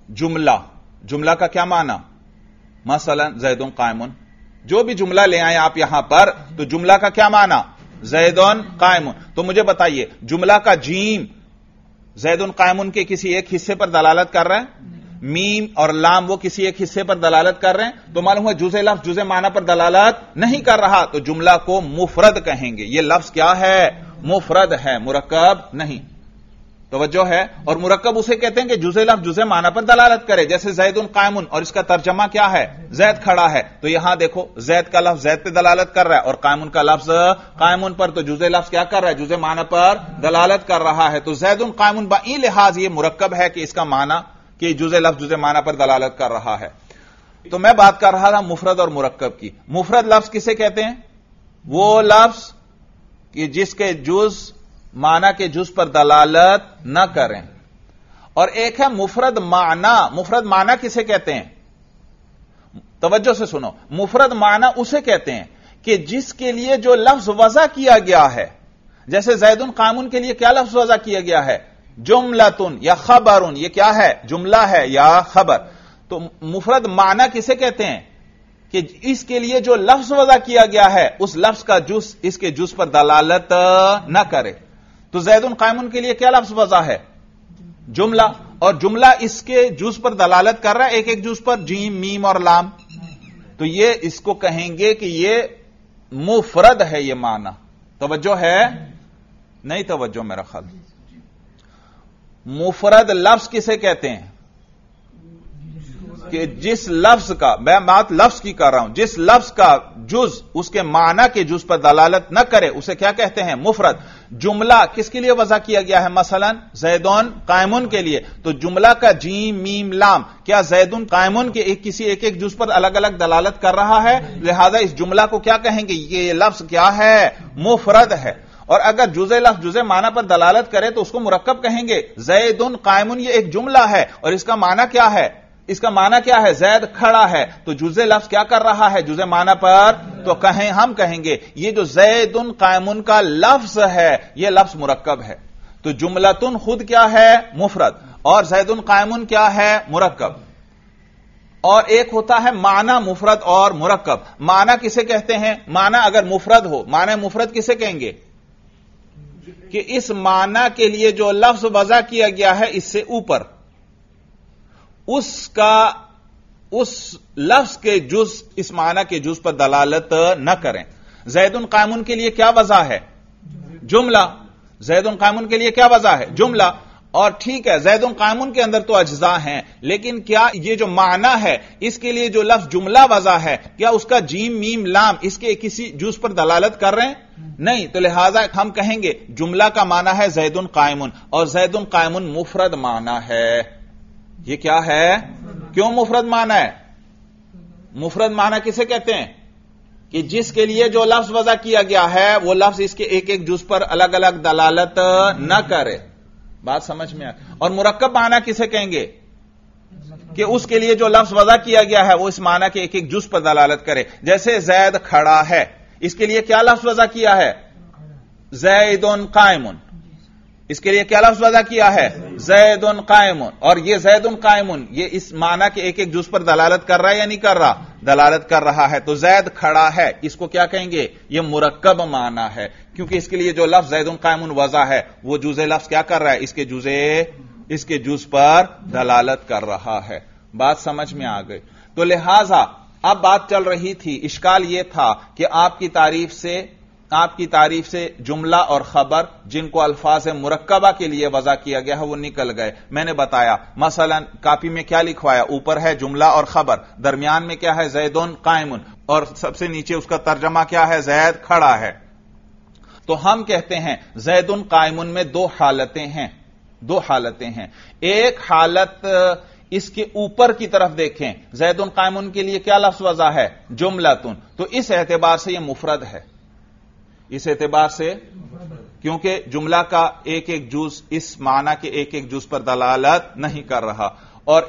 جملہ کا کیا معنی؟ مثلا زید قائم، جو بھی جملہ لے آئیں آپ یہاں پر تو جملہ کا کیا معنی؟ زید قائم۔ تو مجھے بتائیے جملہ کا جیم زید قائم کے کسی ایک حصے پر دلالت کر رہا ہے؟ میم اور لام وہ کسی ایک حصے پر دلالت کر رہے ہیں، تو معلوم ہے جزء لفظ جزء معنی پر دلالت نہیں کر رہا، تو جملہ کو مفرد کہیں گے۔ یہ لفظ کیا ہے؟ مفرد ہے، مرکب نہیں۔ توجہ ہے، اور مرکب اسے کہتے ہیں کہ جزء لفظ جزء معنی پر دلالت کرے، جیسے زید قائم اور اس کا ترجمہ کیا ہے؟ زید کھڑا ہے۔ تو یہاں دیکھو زید کا لفظ زید پہ دلالت کر رہا ہے اور قائم کا لفظ قائم پر، تو جزء لفظ کیا کر رہا ہے؟ جزء معنی پر دلالت کر رہا ہے۔ تو زید قائم بئی لحاظ یہ مرکب ہے کہ اس کا معنی کہ جزء لفظ جزء معنی پر دلالت کر رہا ہے۔ تو میں بات کر رہا تھا مفرد اور مرکب کی۔ مفرد لفظ کسے کہتے ہیں؟ وہ لفظ کہ جس کے جز معنی کے جز پر دلالت نہ کریں، اور ایک ہے مفرد معنی۔ مفرد معنی کسے کہتے ہیں؟ توجہ سے سنو، مفرد معنی اسے کہتے ہیں کہ جس کے لیے جو لفظ وضع کیا گیا ہے، جیسے زید قائم کے لیے کیا لفظ وضع کیا گیا ہے؟ جملتن یا خبرن، یہ کیا ہے؟ جملہ ہے یا خبر۔ تو مفرد معنی کسے کہتے ہیں؟ کہ اس کے لیے جو لفظ وضع کیا گیا ہے اس لفظ کا جز اس کے جز پر دلالت نہ کرے۔ تو زید قائم کے لیے کیا لفظ وضع ہے؟ جملہ، اور جملہ اس کے جز پر دلالت کر رہا ہے، ایک ایک جز پر، جیم میم اور لام، تو یہ اس کو کہیں گے کہ یہ مفرد ہے۔ یہ معنی توجہ ہے؟ نہیں توجہ میرا خیال۔ مفرد لفظ کسے کہتے ہیں؟ کہ جس لفظ کا، میں بات لفظ کی کر رہا ہوں، جس لفظ کا جز اس کے معنی کے جز پر دلالت نہ کرے اسے کیا کہتے ہیں؟ مفرد۔ جملہ کس کے لیے وضع کیا گیا ہے؟ مثلا زیدون قائمون کے لیے، تو جملہ کا جیم میم لام کیا زیدون قائمون کے کسی ایک ایک جز پر الگ الگ دلالت کر رہا ہے، لہذا اس جملہ کو کیا کہیں گے؟ یہ لفظ کیا ہے؟ مفرد ہے۔ اور اگر جزء لفظ جزء معنی پر دلالت کرے تو اس کو مرکب کہیں گے۔ زیدن قائمن یہ ایک جملہ ہے اور اس کا معنی کیا ہے؟ اس کا معنی کیا ہے؟ زید کھڑا ہے، تو جزء لفظ کیا کر رہا ہے؟ جزء معنی پر، تو ہم کہیں گے یہ جو زیدن قائمن کا لفظ ہے یہ لفظ مرکب ہے۔ تو جملتن خود کیا ہے؟ مفرد، اور زیدن قائمن کیا ہے؟ مرکب۔ اور ایک ہوتا ہے معنی مفرد اور مرکب۔ معنی کسے کہتے ہیں؟ معنی اگر مفرد ہو، معنی مفرد کسے کہیں گے؟ کہ اس معنی کے لیے جو لفظ وضع کیا گیا ہے اس سے اوپر، اس لفظ کے جز اس معنی کے جز پر دلالت نہ کریں۔ زیدن قائمن کے لیے کیا وضع ہے؟ جملہ۔ زیدن قائمن کے لیے کیا وضع ہے؟ جملہ۔ اور ٹھیک ہے زید قائم کے اندر تو اجزاء ہیں، لیکن کیا یہ جو معنی ہے اس کے لیے جو لفظ جملہ وضع ہے کیا اس کا جیم میم لام اس کے کسی جز پر دلالت کر رہے ہیں؟ نہیں، تو لہذا ہم کہیں گے جملہ کا معنی ہے زید قائم، اور زید قائم مفرد معنی ہے۔ یہ کیا ہے؟ کیوں مفرد معنی ہے؟ مفرد معنی کسے کہتے ہیں؟ کہ جس کے لیے جو لفظ وضع کیا گیا ہے وہ لفظ اس کے ایک ایک جز پر الگ الگ دلالت نہ کرے۔ بات سمجھ میں آئے؟ اور مرکب معنی کسے کہیں گے؟ کہ اس کے لیے جو لفظ وضع کیا گیا ہے وہ اس معنی کے ایک ایک جز پر دلالت کرے۔ جیسے زید کھڑا ہے، اس کے لیے کیا لفظ وضع کیا ہے؟ زید قائم۔ اس کے لیے کیا لفظ وضع کیا ہے؟ زید قائم۔ اور یہ زید قائم یہ اس معنی کے ایک ایک جز پر دلالت کر رہا ہے یا نہیں کر رہا؟ دلالت کر رہا ہے۔ تو زید کھڑا ہے اس کو کیا کہیں گے؟ یہ مرکب معنی ہے، کیونکہ اس کے لیے جو لفظ زید قائم وضع ہے وہ جزء لفظ کیا کر رہا ہے؟ اس کے جز پر دلالت کر رہا ہے۔ بات سمجھ میں آ گئی؟ تو لہذا اب بات چل رہی تھی، اشکال یہ تھا کہ آپ کی تعریف سے جملہ اور خبر جن کو الفاظ مرکبہ کے لیے وضع کیا گیا ہے وہ نکل گئے۔ میں نے بتایا مثلا کاپی میں کیا لکھوایا، اوپر ہے جملہ اور خبر، درمیان میں کیا ہے؟ زید قائم، اور سب سے نیچے اس کا ترجمہ کیا ہے؟ زید کھڑا ہے۔ تو ہم کہتے ہیں زید قائم میں دو حالتیں ہیں۔ ایک حالت اس کے اوپر کی طرف دیکھیں، زید قائم کے لیے کیا لفظ وضع ہے؟ جملتن، تو اس اعتبار سے یہ مفرد ہے، اس اعتبار سے کیونکہ جملہ کا ایک ایک جز اس معنی کے ایک ایک جز پر دلالت نہیں کر رہا، اور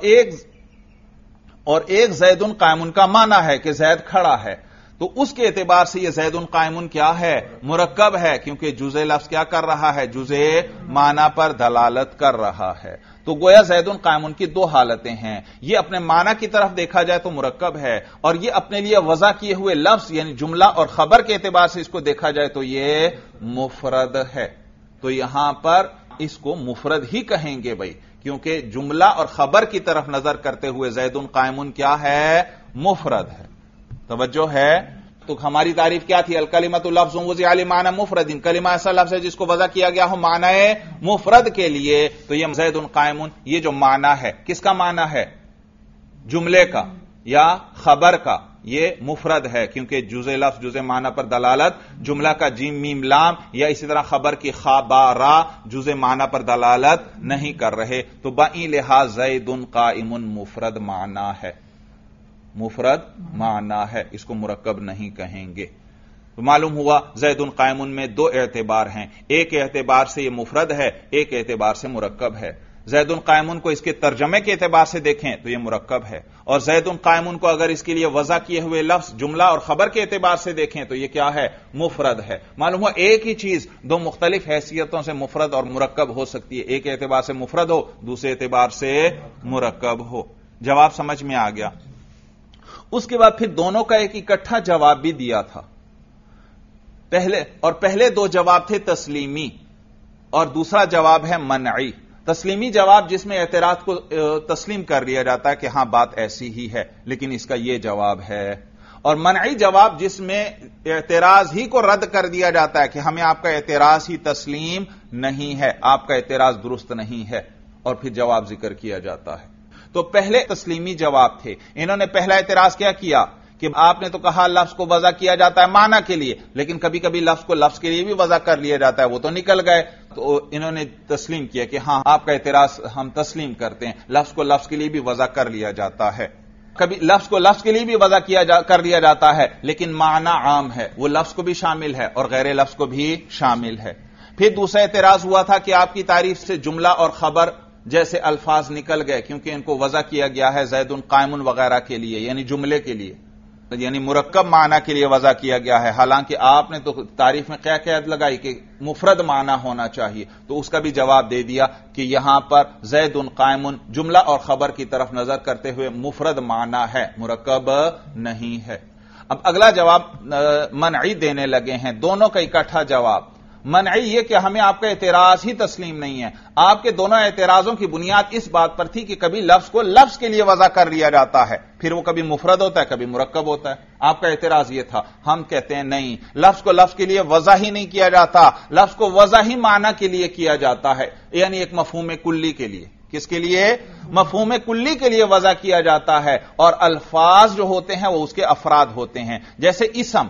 ایک زید قائم کا معنی ہے کہ زید کھڑا ہے، تو اس کے اعتبار سے یہ زید قائم کیا ہے؟ مرکب ہے، کیونکہ جزء لفظ کیا کر رہا ہے؟ جزء معنی پر دلالت کر رہا ہے۔ تو گویا زید قائم کی دو حالتیں ہیں، یہ اپنے معنی کی طرف دیکھا جائے تو مرکب ہے، اور یہ اپنے لیے وضع کیے ہوئے لفظ یعنی جملہ اور خبر کے اعتبار سے اس کو دیکھا جائے تو یہ مفرد ہے۔ تو یہاں پر اس کو مفرد ہی کہیں گے بھائی، کیونکہ جملہ اور خبر کی طرف نظر کرتے ہوئے زید قائم کیا ہے؟ مفرد ہے۔ توجہ ہے؟ تو ہماری تعریف کیا تھی؟ الکلمۃ لفظ وضع لمعنی مفرد، کلمہ ایسا لفظ ہے جس کو وضع کیا گیا ہو معنی مفرد کے لیے، تو یہ زید قائم یہ جو معنی ہے کس کا معنی ہے؟ جملے کا یا خبر کا، یہ مفرد ہے، کیونکہ جزء لفظ جزء معنی پر دلالت جملہ کا جیم میم لام یا اسی طرح خبر کی خا با را جزء معنی پر دلالت نہیں کر رہے، تو بئی لحاظ زید قائم مفرد معنی ہے، مفرد معنی ہے، اس کو مرکب نہیں کہیں گے۔ تو معلوم ہوا زید قائم میں دو اعتبار ہیں، ایک اعتبار سے یہ مفرد ہے، ایک اعتبار سے مرکب ہے۔ زید قائم کو اس کے ترجمے کے اعتبار سے دیکھیں تو یہ مرکب ہے، اور زید قائم کو اگر اس کے لیے وضع کیے ہوئے لفظ جملہ اور خبر کے اعتبار سے دیکھیں تو یہ کیا ہے؟ مفرد ہے۔ معلوم ہوا ایک ہی چیز دو مختلف حیثیتوں سے مفرد اور مرکب ہو سکتی ہے، ایک اعتبار سے مفرد ہو، دوسرے اعتبار سے مرکب ہو۔ جواب سمجھ میں آ گیا؟ اس کے بعد پھر دونوں کا ایک اکٹھا جواب بھی دیا تھا، پہلے دو جواب تھے تسلیمی اور دوسرا جواب ہے منعی۔ تسلیمی جواب جس میں اعتراض کو تسلیم کر لیا جاتا ہے کہ ہاں بات ایسی ہی ہے لیکن اس کا یہ جواب ہے، اور منعی جواب جس میں اعتراض ہی کو رد کر دیا جاتا ہے کہ ہمیں آپ کا اعتراض ہی تسلیم نہیں ہے، آپ کا اعتراض درست نہیں ہے، اور پھر جواب ذکر کیا جاتا ہے۔ تو پہلے تسلیمی جواب تھے، انہوں نے پہلا اعتراض کیا کیا کہ آپ نے تو کہا لفظ کو وضع کیا جاتا ہے معنی کے لیے، لیکن کبھی کبھی لفظ کو لفظ کے لیے بھی وضع کر لیا جاتا ہے، وہ تو نکل گئے۔ تو انہوں نے تسلیم کیا کہ ہاں آپ کا اعتراض ہم تسلیم کرتے ہیں، لفظ کو لفظ کے لیے بھی وضع کر لیا جاتا ہے، کبھی لفظ کو لفظ کے لیے بھی وضع کر لیا جاتا ہے لیکن معنی عام ہے، وہ لفظ کو بھی شامل ہے اور غیر لفظ کو بھی شامل ہے۔ پھر دوسرا اعتراض ہوا تھا کہ آپ کی تعریف سے جملہ اور خبر جیسے الفاظ نکل گئے کیونکہ ان کو وضع کیا گیا ہے زید قائم وغیرہ کے لیے، یعنی جملے کے لیے، یعنی مرکب معنی کے لیے وضع کیا گیا ہے، حالانکہ آپ نے تو تعریف میں کیا قید لگائی کہ مفرد معنی ہونا چاہیے، تو اس کا بھی جواب دے دیا کہ یہاں پر زید قائم جملہ اور خبر کی طرف نظر کرتے ہوئے مفرد معنی ہے، مرکب نہیں ہے۔ اب اگلا جواب منعی دینے لگے ہیں، دونوں کا اکٹھا جواب، منعی یہ کہ ہمیں آپ کا اعتراض ہی تسلیم نہیں ہے. آپ کے دونوں اعتراضوں کی بنیاد اس بات پر تھی کہ کبھی لفظ کو لفظ کے لیے وضع کر لیا جاتا ہے، پھر وہ کبھی مفرد ہوتا ہے کبھی مرکب ہوتا ہے. آپ کا اعتراض یہ تھا. ہم کہتے ہیں نہیں، لفظ کو لفظ کے لیے وضع ہی نہیں کیا جاتا، لفظ کو وضع ہی معنی کے لیے کیا جاتا ہے، یعنی ایک مفہوم کلی کے لیے. کس کے لیے؟ مفہوم کلی کے لیے وضع کیا جاتا ہے. اور الفاظ جو ہوتے ہیں وہ اس کے افراد ہوتے ہیں. جیسے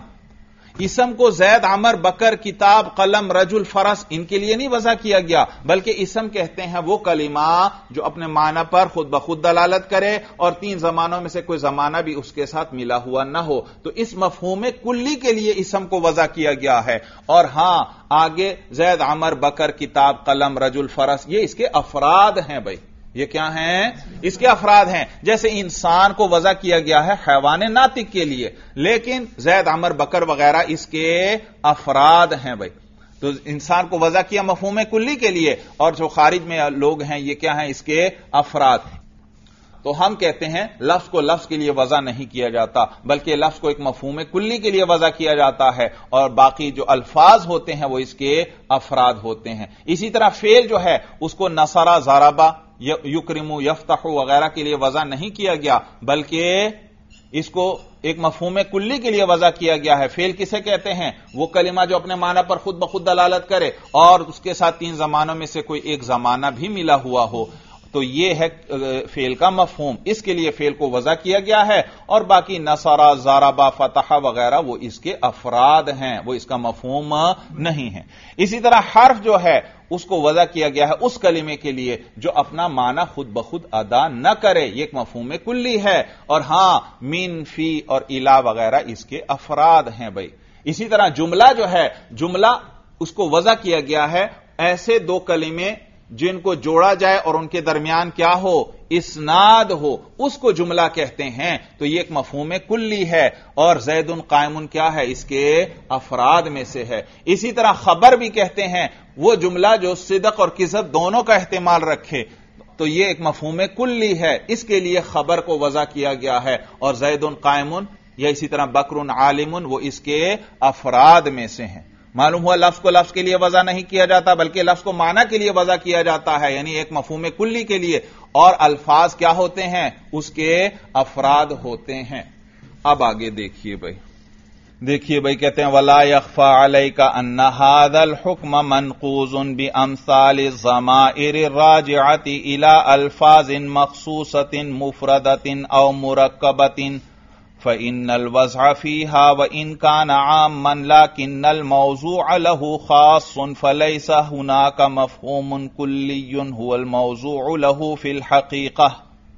اسم کو زید، عمر، بکر، کتاب، قلم، رجل، فرس ان کے لیے نہیں وضع کیا گیا، بلکہ اسم کہتے ہیں وہ کلمہ جو اپنے معنی پر خود بخود دلالت کرے اور 3 زمانوں میں سے کوئی زمانہ بھی اس کے ساتھ ملا ہوا نہ ہو. تو اس مفہوم کلی کے لیے اسم کو وضع کیا گیا ہے. اور ہاں آگے زید، عمر، بکر، کتاب، قلم، رجل، فرس یہ اس کے افراد ہیں. بھائی یہ کیا ہیں؟ اس کے افراد ہیں. جیسے انسان کو وضع کیا گیا ہے حیوان ناطق کے لیے، لیکن زید، عمر، بکر وغیرہ اس کے افراد ہیں. بھائی تو انسان کو وضع کیا مفہوم کلی کے لیے، اور جو خارج میں لوگ ہیں یہ کیا ہیں؟ اس کے افراد. تو ہم کہتے ہیں لفظ کو لفظ کے لیے وضع نہیں کیا جاتا، بلکہ لفظ کو ایک مفہوم کلی کے لیے وضع کیا جاتا ہے، اور باقی جو الفاظ ہوتے ہیں وہ اس کے افراد ہوتے ہیں. اسی طرح فعل جو ہے اس کو نصرہ، ضربہ، یکرم، یفتح وغیرہ کے لیے وضع نہیں کیا گیا، بلکہ اس کو ایک مفہوم کلی کے لیے وضع کیا گیا ہے. فعل کسے کہتے ہیں؟ وہ کلمہ جو اپنے معنی پر خود بخود دلالت کرے اور اس کے ساتھ 3 زمانوں میں سے کوئی ایک زمانہ بھی ملا ہوا ہو. تو یہ ہے فعل کا مفہوم، اس کے لیے فعل کو وضع کیا گیا ہے، اور باقی نصرہ، ضربہ، فتح وغیرہ وہ اس کے افراد ہیں، وہ اس کا مفہوم نہیں ہے. اسی طرح حرف جو ہے اس کو وضع کیا گیا ہے اس کلمے کے لیے جو اپنا معنی خود بخود ادا نہ کرے، یہ ایک مفہوم کلی ہے. اور ہاں من، فی اور الا وغیرہ اس کے افراد ہیں. بھائی اسی طرح جملہ جو ہے، جملہ اس کو وضع کیا گیا ہے ایسے 2 کلمے جن کو جوڑا جائے اور ان کے درمیان کیا ہو؟ اسناد ہو، اس کو جملہ کہتے ہیں. تو یہ ایک مفہوم کلی ہے. اور زید قائم کیا ہے؟ اس کے افراد میں سے ہے. اسی طرح خبر بھی کہتے ہیں وہ جملہ جو صدق اور کذب دونوں کا احتمال رکھے، تو یہ ایک مفہوم کلی ہے، اس کے لیے خبر کو وضع کیا گیا ہے. اور زید قائم یا اسی طرح بکر عالم وہ اس کے افراد میں سے ہیں. معلوم ہوا لفظ کو لفظ کے لیے وضع نہیں کیا جاتا، بلکہ لفظ کو معنی کے لیے وضع کیا جاتا ہے، یعنی ایک مفہوم کلی کے لیے. اور الفاظ کیا ہوتے ہیں؟ اس کے افراد ہوتے ہیں. اب آگے دیکھیے بھائی کہتے ہیں وَلَا يَخْفَى عَلَيْكَ أَنَّ هَذَا الْحُكْمَ مَنْقُوزٌ بِأَمْثَالِ الضَّمَائِرِ الرَّاجِعَةِ إِلَى أَلْفَاظٍ مَخْصُوصَةٍ مُفْرَدَةٍ أَوْ مُرَكَّبَةٍ فَإِنَّ الْوَضْعَ فِيهَا وَإِنْ كَانَ عَامًّا لَكِنَّ الْمَوْضُوعَ لَهُ خَاصٌ فَلَيْسَ هُنَاكَ مَفْهُومٌ كُلِّيٌّ هُوَ الْمَوْضُوعُ لَهُ فِي الْحَقِيقَةِ.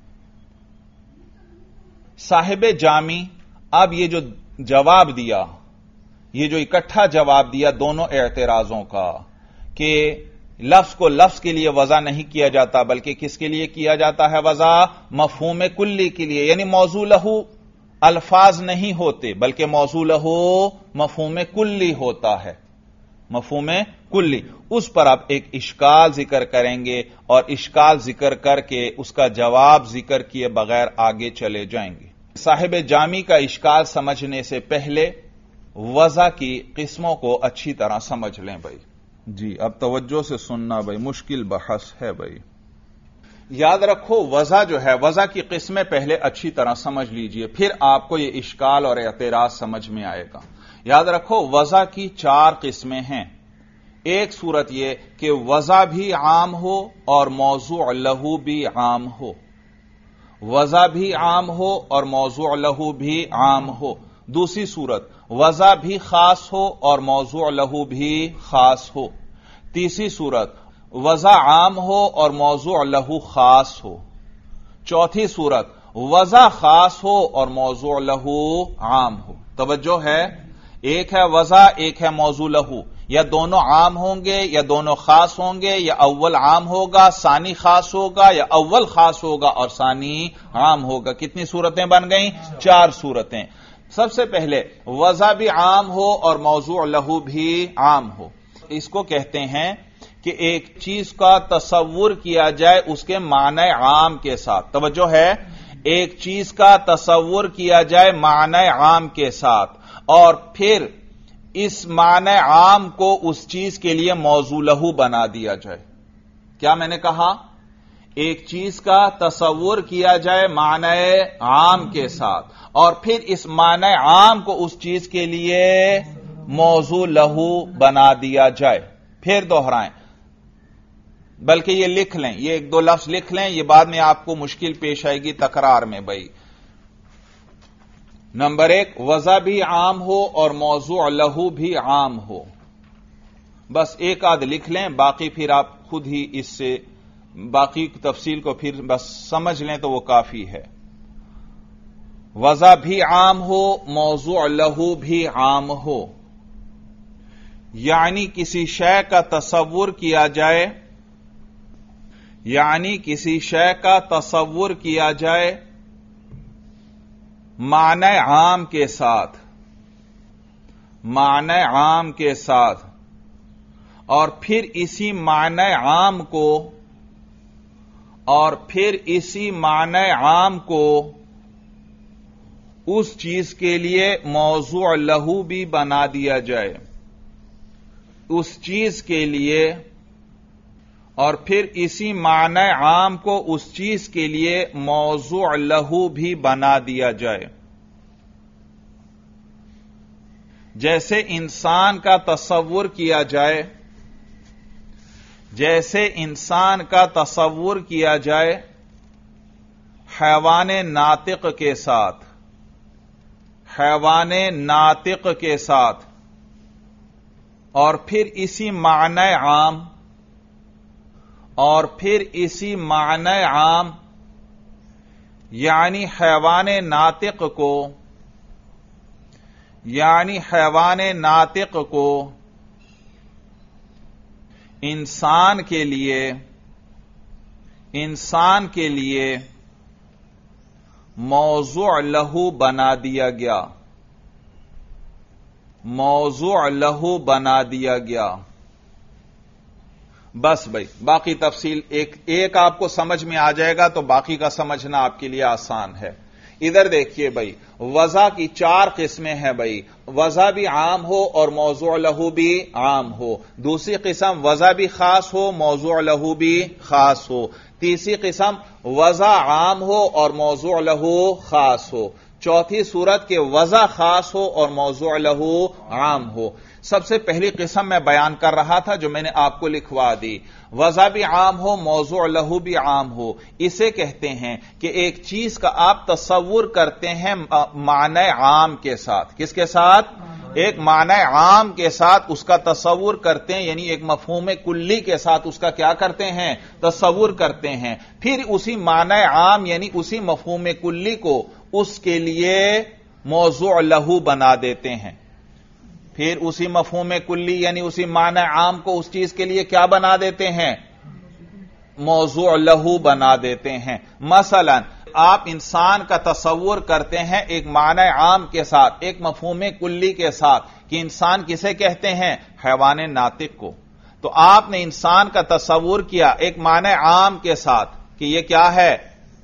صاحب جامی اب یہ جو جواب دیا، یہ جو اکٹھا جواب دیا دونوں اعتراضوں کا کہ لفظ کو لفظ کے لیے وضع نہیں کیا جاتا بلکہ کس کے لیے کیا جاتا ہے وضع؟ مفہوم کلی کے لیے، یعنی موضوع لہو الفاظ نہیں ہوتے بلکہ موضوع لہو مفہوم کلی ہوتا ہے. مفہوم کلی، اس پر آپ ایک اشکال ذکر کریں گے اور اشکال ذکر کر کے اس کا جواب ذکر کیے بغیر آگے چلے جائیں گے. صاحب جامی کا اشکال سمجھنے سے پہلے وضع کی قسموں کو اچھی طرح سمجھ لیں. بھائی جی اب توجہ سے سننا بھائی، مشکل بحث ہے. بھائی یاد رکھو وضع جو ہے، وضع کی قسمیں پہلے اچھی طرح سمجھ لیجئے، پھر آپ کو یہ اشکال اور اعتراض سمجھ میں آئے گا. یاد رکھو وضع کی 4 قسمیں ہیں. ایک صورت یہ کہ وضع بھی عام ہو اور موضوع لہو بھی عام ہو، وضع بھی عام ہو اور موضوع لہو بھی عام ہو. دوسری صورت وضع بھی خاص ہو اور موضوع لہو بھی خاص ہو. تیسری صورت وضع عام ہو اور موضوع لہو خاص ہو. چوتھی صورت وضع خاص ہو اور موضوع لہو عام ہو. توجہ ہے، ایک ہے وضع، ایک ہے موضوع لہو. یا دونوں عام ہوں گے یا دونوں خاص ہوں گے، یا اول عام ہوگا ثانی خاص ہوگا، یا اول خاص ہوگا اور ثانی عام ہوگا. کتنی صورتیں بن گئیں؟ 4 صورتیں. سب سے پہلے وضع بھی عام ہو اور موضوع لہو بھی عام ہو. اس کو کہتے ہیں کہ ایک چیز کا تصور کیا جائے اس کے معنی عام کے ساتھ. توجہ ہے، ایک چیز کا تصور کیا جائے معنی عام کے ساتھ، اور پھر اس معنی عام کو اس چیز کے لیے موضوع لہو بنا دیا جائے. کیا میں نے کہا؟ ایک چیز کا تصور کیا جائے معنی عام کے ساتھ اور پھر اس معنی عام کو اس چیز کے لیے موضوع لہو بنا دیا جائے. پھر دوہرائیں، بلکہ یہ لکھ لیں، یہ ایک دو لفظ لکھ لیں، یہ بعد میں آپ کو مشکل پیش آئے گی تکرار میں. بھائی نمبر 1، وضع بھی عام ہو اور موضوع لہو بھی عام ہو. بس ایک آدھ لکھ لیں، باقی پھر آپ خود ہی اس سے باقی تفصیل کو پھر بس سمجھ لیں تو وہ کافی ہے. وضع بھی عام ہو، موضوع لہو بھی عام ہو، یعنی کسی شے کا تصور کیا جائے، یعنی کسی شے کا تصور کیا جائے معنی عام کے ساتھ، معنی عام کے ساتھ، اور پھر اسی معنی عام کو اس چیز کے لیے موضوع لہو بھی بنا دیا جائے. اس چیز کے لیے اور پھر اسی معنی عام کو اس چیز کے لیے موضوع لہو بھی بنا دیا جائے. جیسے انسان کا تصور کیا جائے، جیسے انسان کا تصور کیا جائے حیوان ناطق کے ساتھ، حیوان ناطق کے ساتھ، اور پھر اسی معنی عام، اور پھر اسی معنی عام یعنی حیوان ناطق کو، یعنی حیوان ناطق کو انسان کے لیے موضوع لہو بنا دیا گیا، موضوع لہو بنا دیا گیا. بس بھائی باقی تفصیل ایک آپ کو سمجھ میں آ جائے گا تو باقی کا سمجھنا آپ کے لیے آسان ہے. ادھر دیکھیے بھائی، وضع کی 4 قسمیں ہیں بھائی. وضع بھی عام ہو اور موضوع لہو بھی عام ہو. دوسری قسم وضع بھی خاص ہو، موضوع لہو بھی خاص ہو. تیسری قسم وضع عام ہو اور موضوع لہو خاص ہو. چوتھی صورت کے وضع خاص ہو اور موضوع لہو عام ہو. سب سے پہلی قسم میں بیان کر رہا تھا جو میں نے آپ کو لکھوا دی، وضع بھی عام ہو، موضوع لہو بھی عام ہو. اسے کہتے ہیں کہ ایک چیز کا آپ تصور کرتے ہیں معنی عام کے ساتھ. کس کے ساتھ؟ ایک معنی عام کے ساتھ اس کا تصور کرتے ہیں، یعنی ایک مفہوم کلی کے ساتھ اس کا کیا کرتے ہیں؟ تصور کرتے ہیں. پھر اسی معنی عام یعنی اسی مفہوم کلی کو اس کے لیے موضوع لہو بنا دیتے ہیں. پھر اسی مفہوم کلی یعنی اسی معنی عام کو اس چیز کے لیے کیا بنا دیتے ہیں؟ موضوع لہو بنا دیتے ہیں. مثلا آپ انسان کا تصور کرتے ہیں ایک معنی عام کے ساتھ، ایک مفہوم کلی کے ساتھ کہ انسان کسے کہتے ہیں؟ حیوان ناطق کو. تو آپ نے انسان کا تصور کیا ایک معنی عام کے ساتھ کہ یہ کیا ہے؟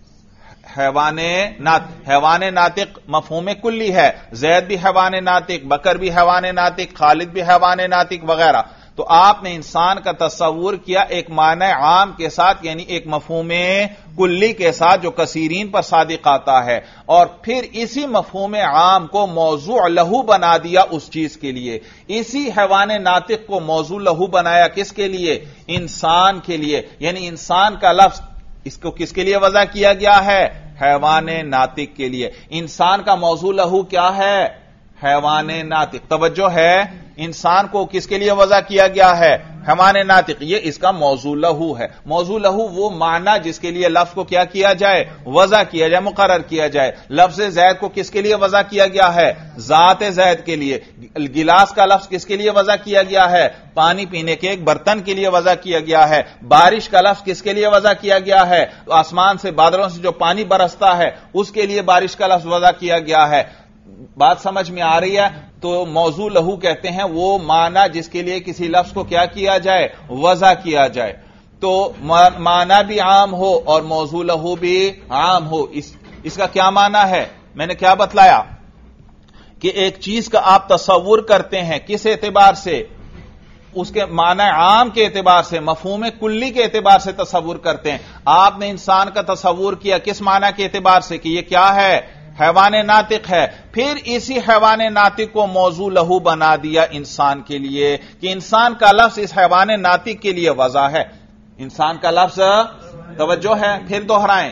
حیوان ناطق مفہوم کلی ہے. زید بھی حیوان ناطق، بکر بھی حیوان ناطق، خالد بھی حیوان ناطق وغیرہ. تو آپ نے انسان کا تصور کیا ایک معنی عام کے ساتھ یعنی ایک مفہوم کلی کے ساتھ جو کثیرین پر صادق آتا ہے، اور پھر اسی مفہوم عام کو موضوع لہو بنا دیا اس چیز کے لیے. اسی حیوان ناطق کو موضوع لہو بنایا کس کے لیے؟ انسان کے لیے. یعنی انسان کا لفظ اس کو کس کے لیے وضع کیا گیا ہے؟ حیوان ناطق کے لیے. انسان کا موضوع لہو کیا ہے؟ حیوان ناطق. توجہ ہے، انسان کو کس کے لیے وضع کیا گیا ہے؟ حیوان ناطق. یہ اس کا موضوع لہو ہے. موضوع لہو وہ معنی جس کے لیے لفظ کو کیا کیا جائے؟ وضع کیا جائے، مقرر کیا جائے. لفظ زید کو کس کے لیے وضع کیا گیا ہے؟ ذات زید کے لیے. گلاس کا لفظ کس کے لیے وضع کیا گیا ہے؟ پانی پینے کے ایک برتن کے لیے وضع کیا گیا ہے. بارش کا لفظ کس کے لیے وضع کیا گیا ہے؟ آسمان سے بادلوں سے جو پانی برستا ہے اس کے لیے بارش کا لفظ وضع کیا گیا ہے. بات سمجھ میں آ رہی ہے؟ تو موضوع لہو کہتے ہیں وہ معنی جس کے لیے کسی لفظ کو کیا کیا جائے؟ وضع کیا جائے. تو معنی بھی عام ہو اور موضوع لہو بھی عام ہو. اس کا کیا معنی ہے؟ میں نے کیا بتلایا؟ کہ ایک چیز کا آپ تصور کرتے ہیں کس اعتبار سے؟ اس کے معنی عام کے اعتبار سے، مفہوم کلی کے اعتبار سے تصور کرتے ہیں۔ آپ نے انسان کا تصور کیا کس معنی کے اعتبار سے کہ یہ کیا ہے؟ حیوان ناطق ہے۔ پھر اسی حیوان ناطق کو موضوع لہو بنا دیا انسان کے لیے کہ انسان کا لفظ اس حیوان ناطق کے لیے وضع ہے۔ انسان کا لفظ توجہ ہے، پھر دوہرائیں،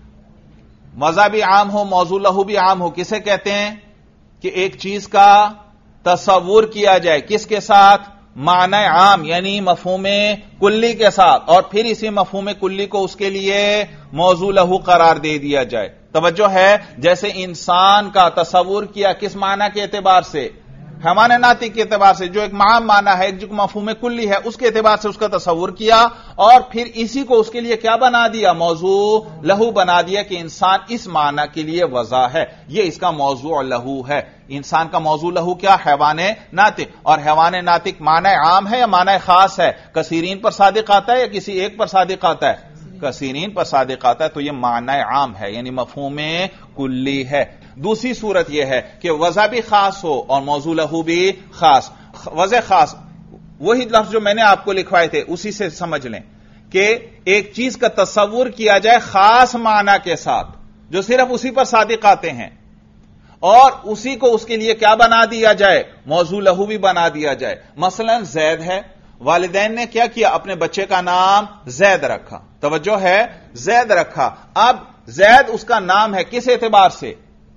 وضع بھی عام ہو، موضوع لہو بھی عام ہو، کسے کہتے ہیں؟ کہ ایک چیز کا تصور کیا جائے کس کے ساتھ؟ معنی عام یعنی مفہوم کلی کے ساتھ، اور پھر اسی مفہوم کلی کو اس کے لیے موضوع لہو قرار دے دیا جائے۔ توجہ ہے، جیسے انسان کا تصور کیا کس معنی کے اعتبار سے؟ حیوان ناطق کے اعتبار سے، جو ایک عام معنی ہے، ایک جو مفہوم کلی ہے، اس کے اعتبار سے اس کا تصور کیا، اور پھر اسی کو اس کے لیے کیا بنا دیا؟ موضوع لہو بنا دیا کہ انسان اس معنی کے لیے وضع ہے، یہ اس کا موضوع لہو ہے۔ انسان کا موضوع لہو کیا؟ حیوان ناطق۔ اور حیوان ناطق معنی عام ہے یا معنی خاص ہے؟ کثیرین پر صادق آتا ہے یا کسی ایک پر صادق آتا ہے؟ کثیرین پر صادق آتا ہے، تو یہ معنی عام ہے یعنی مفہوم کلی ہے۔ دوسری صورت یہ ہے کہ وضع بھی خاص ہو اور موضوع لہو بھی خاص۔ وضع خاص وہی لفظ جو میں نے آپ کو لکھوائے تھے اسی سے سمجھ لیں کہ ایک چیز کا تصور کیا جائے خاص معنی کے ساتھ جو صرف اسی پر صادق آتے ہیں، اور اسی کو اس کے لیے کیا بنا دیا جائے؟ موضوع لہو بھی بنا دیا جائے۔ مثلا زید ہے، والدین نے کیا کیا؟ اپنے بچے کا نام زید رکھا، توجہ ہے، زید رکھا۔ اب زید اس کا نام ہے کس اعتبار سے؟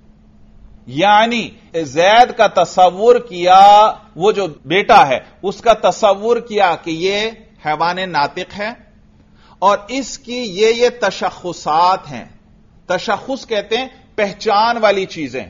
یعنی زید کا تصور کیا، وہ جو بیٹا ہے اس کا تصور کیا کہ یہ حیوان ناطق ہے، اور اس کی یہ تشخصات ہیں۔ تشخص کہتے ہیں پہچان والی چیزیں۔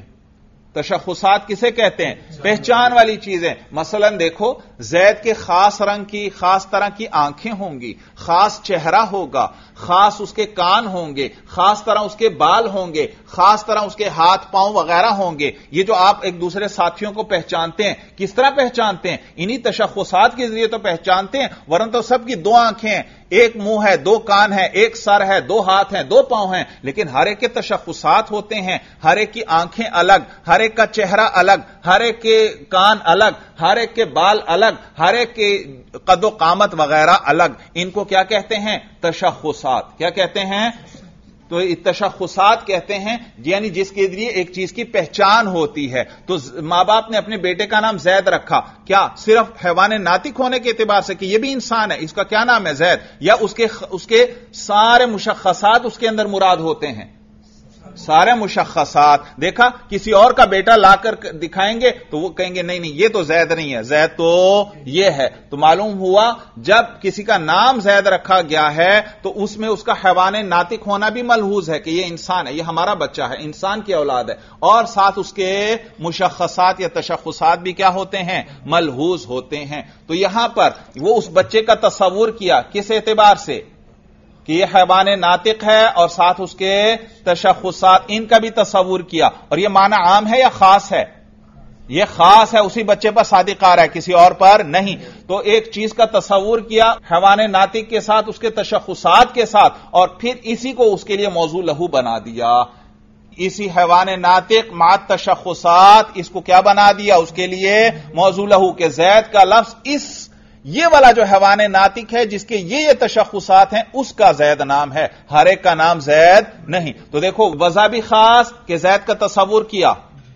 تشخصات کسے کہتے ہیں؟ پہچان والی چیزیں۔ مثلا دیکھو، زید کے خاص رنگ کی، خاص طرح کی آنکھیں ہوں گی، خاص چہرہ ہوگا، خاص اس کے کان ہوں گے، خاص طرح اس کے بال ہوں گے، خاص طرح اس کے ہاتھ پاؤں وغیرہ ہوں گے۔ یہ جو آپ ایک دوسرے ساتھیوں کو پہچانتے ہیں، کس طرح پہچانتے ہیں؟ انہی تشخصات کے ذریعے تو پہچانتے ہیں، ورنہ تو سب کی دو آنکھیں ہیں، ایک منہ ہے، دو کان ہے، ایک سر ہے، دو ہاتھ ہیں، دو پاؤں ہیں، لیکن ہر ایک کے تشخصات ہوتے ہیں، ہر ایک کی آنکھیں الگ، ہر ایک کا چہرہ الگ، ہر ایک کے کان الگ، ہر ایک کے بال الگ، ہر ایک کے قد و قامت وغیرہ الگ۔ ان کو کیا کہتے ہیں؟ تشخصات۔ کیا کہتے ہیں؟ تو تشخصات کہتے ہیں یعنی جس کے ذریعے ایک چیز کی پہچان ہوتی ہے۔ تو ماں باپ نے اپنے بیٹے کا نام زید رکھا، کیا صرف حیوان ناطق ہونے کے اعتبار سے کہ یہ بھی انسان ہے، اس کا کیا نام ہے؟ زید، یا اس کے سارے مشخصات اس کے اندر مراد ہوتے ہیں؟ سارے مشخصات۔ دیکھا کسی اور کا بیٹا لا کر دکھائیں گے تو وہ کہیں گے نہیں نہیں یہ تو زید نہیں ہے، زید تو یہ ہے۔ تو معلوم ہوا جب کسی کا نام زید رکھا گیا ہے تو اس میں اس کا حیوان ناطق ہونا بھی ملحوظ ہے کہ یہ انسان ہے، یہ ہمارا بچہ ہے، انسان کی اولاد ہے، اور ساتھ اس کے مشخصات یا تشخصات بھی کیا ہوتے ہیں؟ ملحوظ ہوتے ہیں۔ تو یہاں پر وہ اس بچے کا تصور کیا کس اعتبار سے کہ یہ حیوان ناطق ہے، اور ساتھ اس کے تشخصات، ان کا بھی تصور کیا۔ اور یہ معنی عام ہے یا خاص ہے؟ یہ خاص ہے، اسی بچے پر صادق آ رہا ہے، کسی اور پر نہیں۔ تو ایک چیز کا تصور کیا حیوان ناطق کے ساتھ، اس کے تشخصات کے ساتھ، اور پھر اسی کو اس کے لیے موضوع لہو بنا دیا۔ اسی حیوان ناطق مع تشخصات، اس کو کیا بنا دیا اس کے لیے؟ موضوع لہو، کہ زید کا لفظ یہ والا جو حیوان ناطق ہے جس کے یہ تشخصات ہیں اس کا زید نام ہے، ہر ایک کا نام زید نہیں۔ تو دیکھو وضع بھی خاص کہ زید کا تصور کیا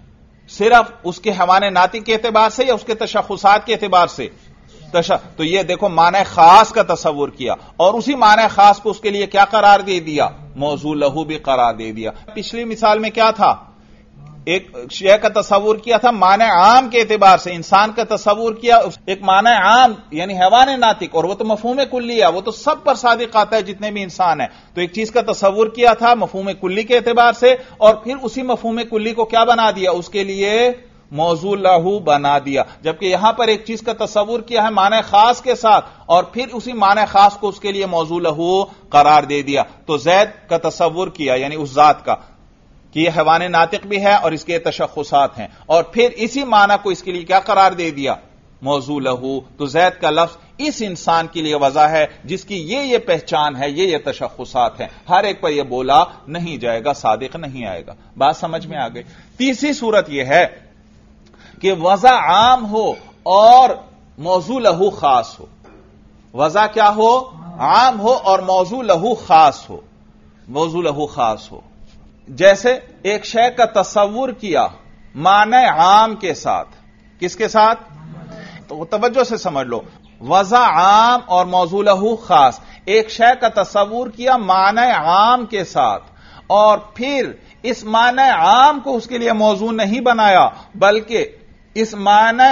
صرف اس کے حیوان ناطق کے اعتبار سے یا اس کے تشخصات کے اعتبار سے؟ تو یہ دیکھو معنی خاص کا تصور کیا، اور اسی معنی خاص کو اس کے لیے کیا قرار دے دیا؟ موضوع لہو بھی قرار دے دیا۔ پچھلی مثال میں کیا تھا؟ ایک شے کا تصور کیا تھا معنی عام کے اعتبار سے، انسان کا تصور کیا ایک معنی عام یعنی حیوان ناطق، اور وہ تو مفہوم کلی ہے، وہ تو سب پر صادق آتا ہے جتنے بھی انسان ہیں۔ تو ایک چیز کا تصور کیا تھا مفہوم کلی کے اعتبار سے، اور پھر اسی مفہوم کلی کو کیا بنا دیا؟ اس کے لیے موضوع لہو بنا دیا۔ جبکہ یہاں پر ایک چیز کا تصور کیا ہے معنی خاص کے ساتھ، اور پھر اسی معنی خاص کو اس کے لیے موضوع لہو قرار دے دیا۔ تو زید کا تصور کیا یعنی اس ذات کا کہ یہ حیوان ناطق بھی ہے اور اس کے تشخصات ہیں، اور پھر اسی معنی کو اس کے لیے کیا قرار دے دیا؟ موضوع لہو۔ تو زید کا لفظ اس انسان کے لیے وضع ہے جس کی یہ پہچان ہے، یہ تشخصات ہیں، ہر ایک پر یہ بولا نہیں جائے گا، صادق نہیں آئے گا۔ بات سمجھ میں آ گئی؟ تیسری صورت یہ ہے کہ وضع عام ہو اور موضوع لہو خاص ہو. وضع کیا ہو؟ عام ہو اور موضوع لہو خاص ہو. موضوع لہو خاص ہو. جیسے ایک شے کا تصور کیا معنی عام کے ساتھ. کس کے ساتھ؟ تو توجہ سے سمجھ لو. وضع عام اور موضوع لہو خاص. ایک شے کا تصور کیا معنی عام کے ساتھ اور پھر اس معنی عام کو اس کے لیے موضوع نہیں بنایا بلکہ اس معنی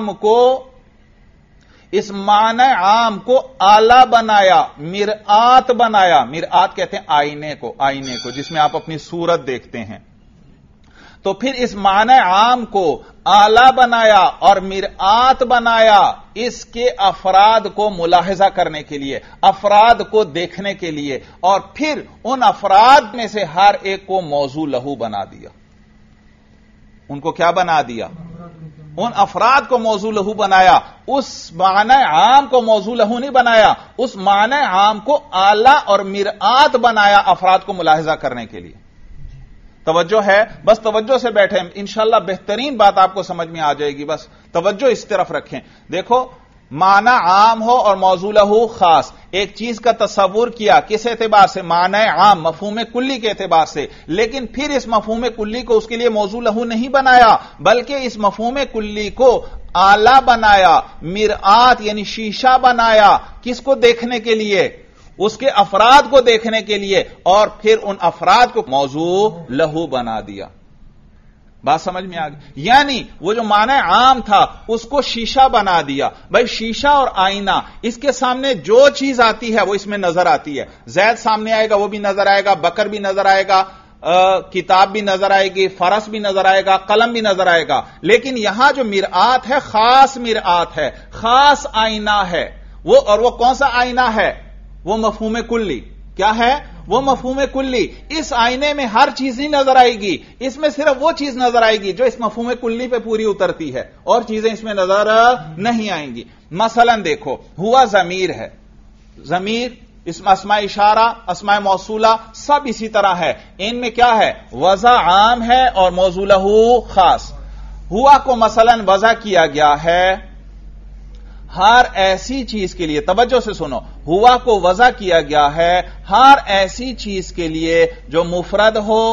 عام کو آلہ بنایا، مرآت بنایا. مرآت کہتے ہیں آئینے کو جس میں آپ اپنی صورت دیکھتے ہیں. تو پھر اس معنی عام کو آلہ بنایا اور مرآت بنایا اس کے افراد کو ملاحظہ کرنے کے لیے، افراد کو دیکھنے کے لیے، اور پھر ان افراد میں سے ہر ایک کو موضوع لہو بنا دیا. ان کو کیا بنا دیا؟ ان افراد کو موضوع لہو بنایا. اس معنی عام کو موضوع لہو نہیں بنایا، اس معنی عام کو آلہ اور مرآت بنایا افراد کو ملاحظہ کرنے کے لیے. توجہ ہے؟ بس توجہ سے بیٹھیں، انشاءاللہ بہترین بات آپ کو سمجھ میں آ جائے گی. بس توجہ اس طرف رکھیں. دیکھو، معنی عام ہو اور موضوع لہو خاص. ایک چیز کا تصور کیا کس اعتبار سے؟ معنی عام، مفہوم کلی کے اعتبار سے. لیکن پھر اس مفہوم کلی کو اس کے لیے موضوع لہو نہیں بنایا بلکہ اس مفہوم کلی کو آلہ بنایا، مرآت یعنی شیشہ بنایا. کس کو دیکھنے کے لیے؟ اس کے افراد کو دیکھنے کے لیے، اور پھر ان افراد کو موضوع لہو بنا دیا. بات سمجھ میں آ گئی؟ یعنی وہ جو معنی عام تھا اس کو شیشہ بنا دیا. بھائی شیشہ اور آئینہ، اس کے سامنے جو چیز آتی ہے وہ اس میں نظر آتی ہے. زید سامنے آئے گا وہ بھی نظر آئے گا، بکر بھی نظر آئے گا، کتاب بھی نظر آئے گی، فرس بھی نظر آئے گا، قلم بھی نظر آئے گا. لیکن یہاں جو مرآت ہے خاص مرآت ہے، خاص آئینہ ہے وہ. اور وہ کون سا آئینہ ہے؟ وہ مفہوم کلی. کیا ہے؟ وہ مفہوم کلی. اس آئینے میں ہر چیز نہیں نظر آئے گی، اس میں صرف وہ چیز نظر آئے گی جو اس مفہوم کلی پہ پوری اترتی ہے، اور چیزیں اس میں نظر نہیں آئیں گی. مثلا دیکھو، ہوا ضمیر ہے. ضمیر، اسم اسماء اشارہ، اسماء موصولہ سب اسی طرح ہے. ان میں کیا ہے؟ وضع عام ہے اور موضوع لہو خاص. ہوا کو مثلا وضع کیا گیا ہے ہر ایسی چیز کے لیے. توجہ سے سنو، ہوا کو وضع کیا گیا ہے ہر ایسی چیز کے لیے جو مفرد ہو،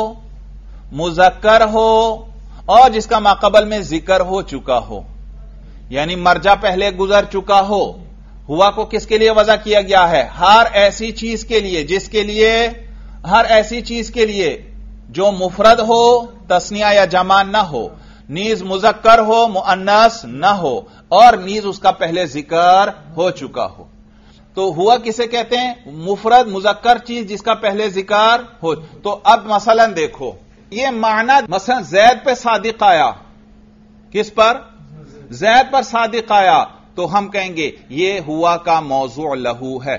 مذکر ہو اور جس کا ماقبل میں ذکر ہو چکا ہو، یعنی مرجع پہلے گزر چکا ہو. ہوا کو کس کے لیے وضع کیا گیا ہے؟ ہر ایسی چیز کے لیے، جس کے لیے، ہر ایسی چیز کے لیے جو مفرد ہو، تثنیہ یا جمع نہ ہو، نیز مذکر ہو، مؤنث نہ ہو، اور نیز اس کا پہلے ذکر ہو چکا ہو. تو ہوا کسے کہتے ہیں؟ مفرد مذکر چیز جس کا پہلے ذکر ہو. تو اب مثلا دیکھو، یہ معنی مثلا زید پہ صادق آیا. کس پر؟ زید پر صادق آیا. تو ہم کہیں گے یہ ہوا کا موضوع لہو ہے.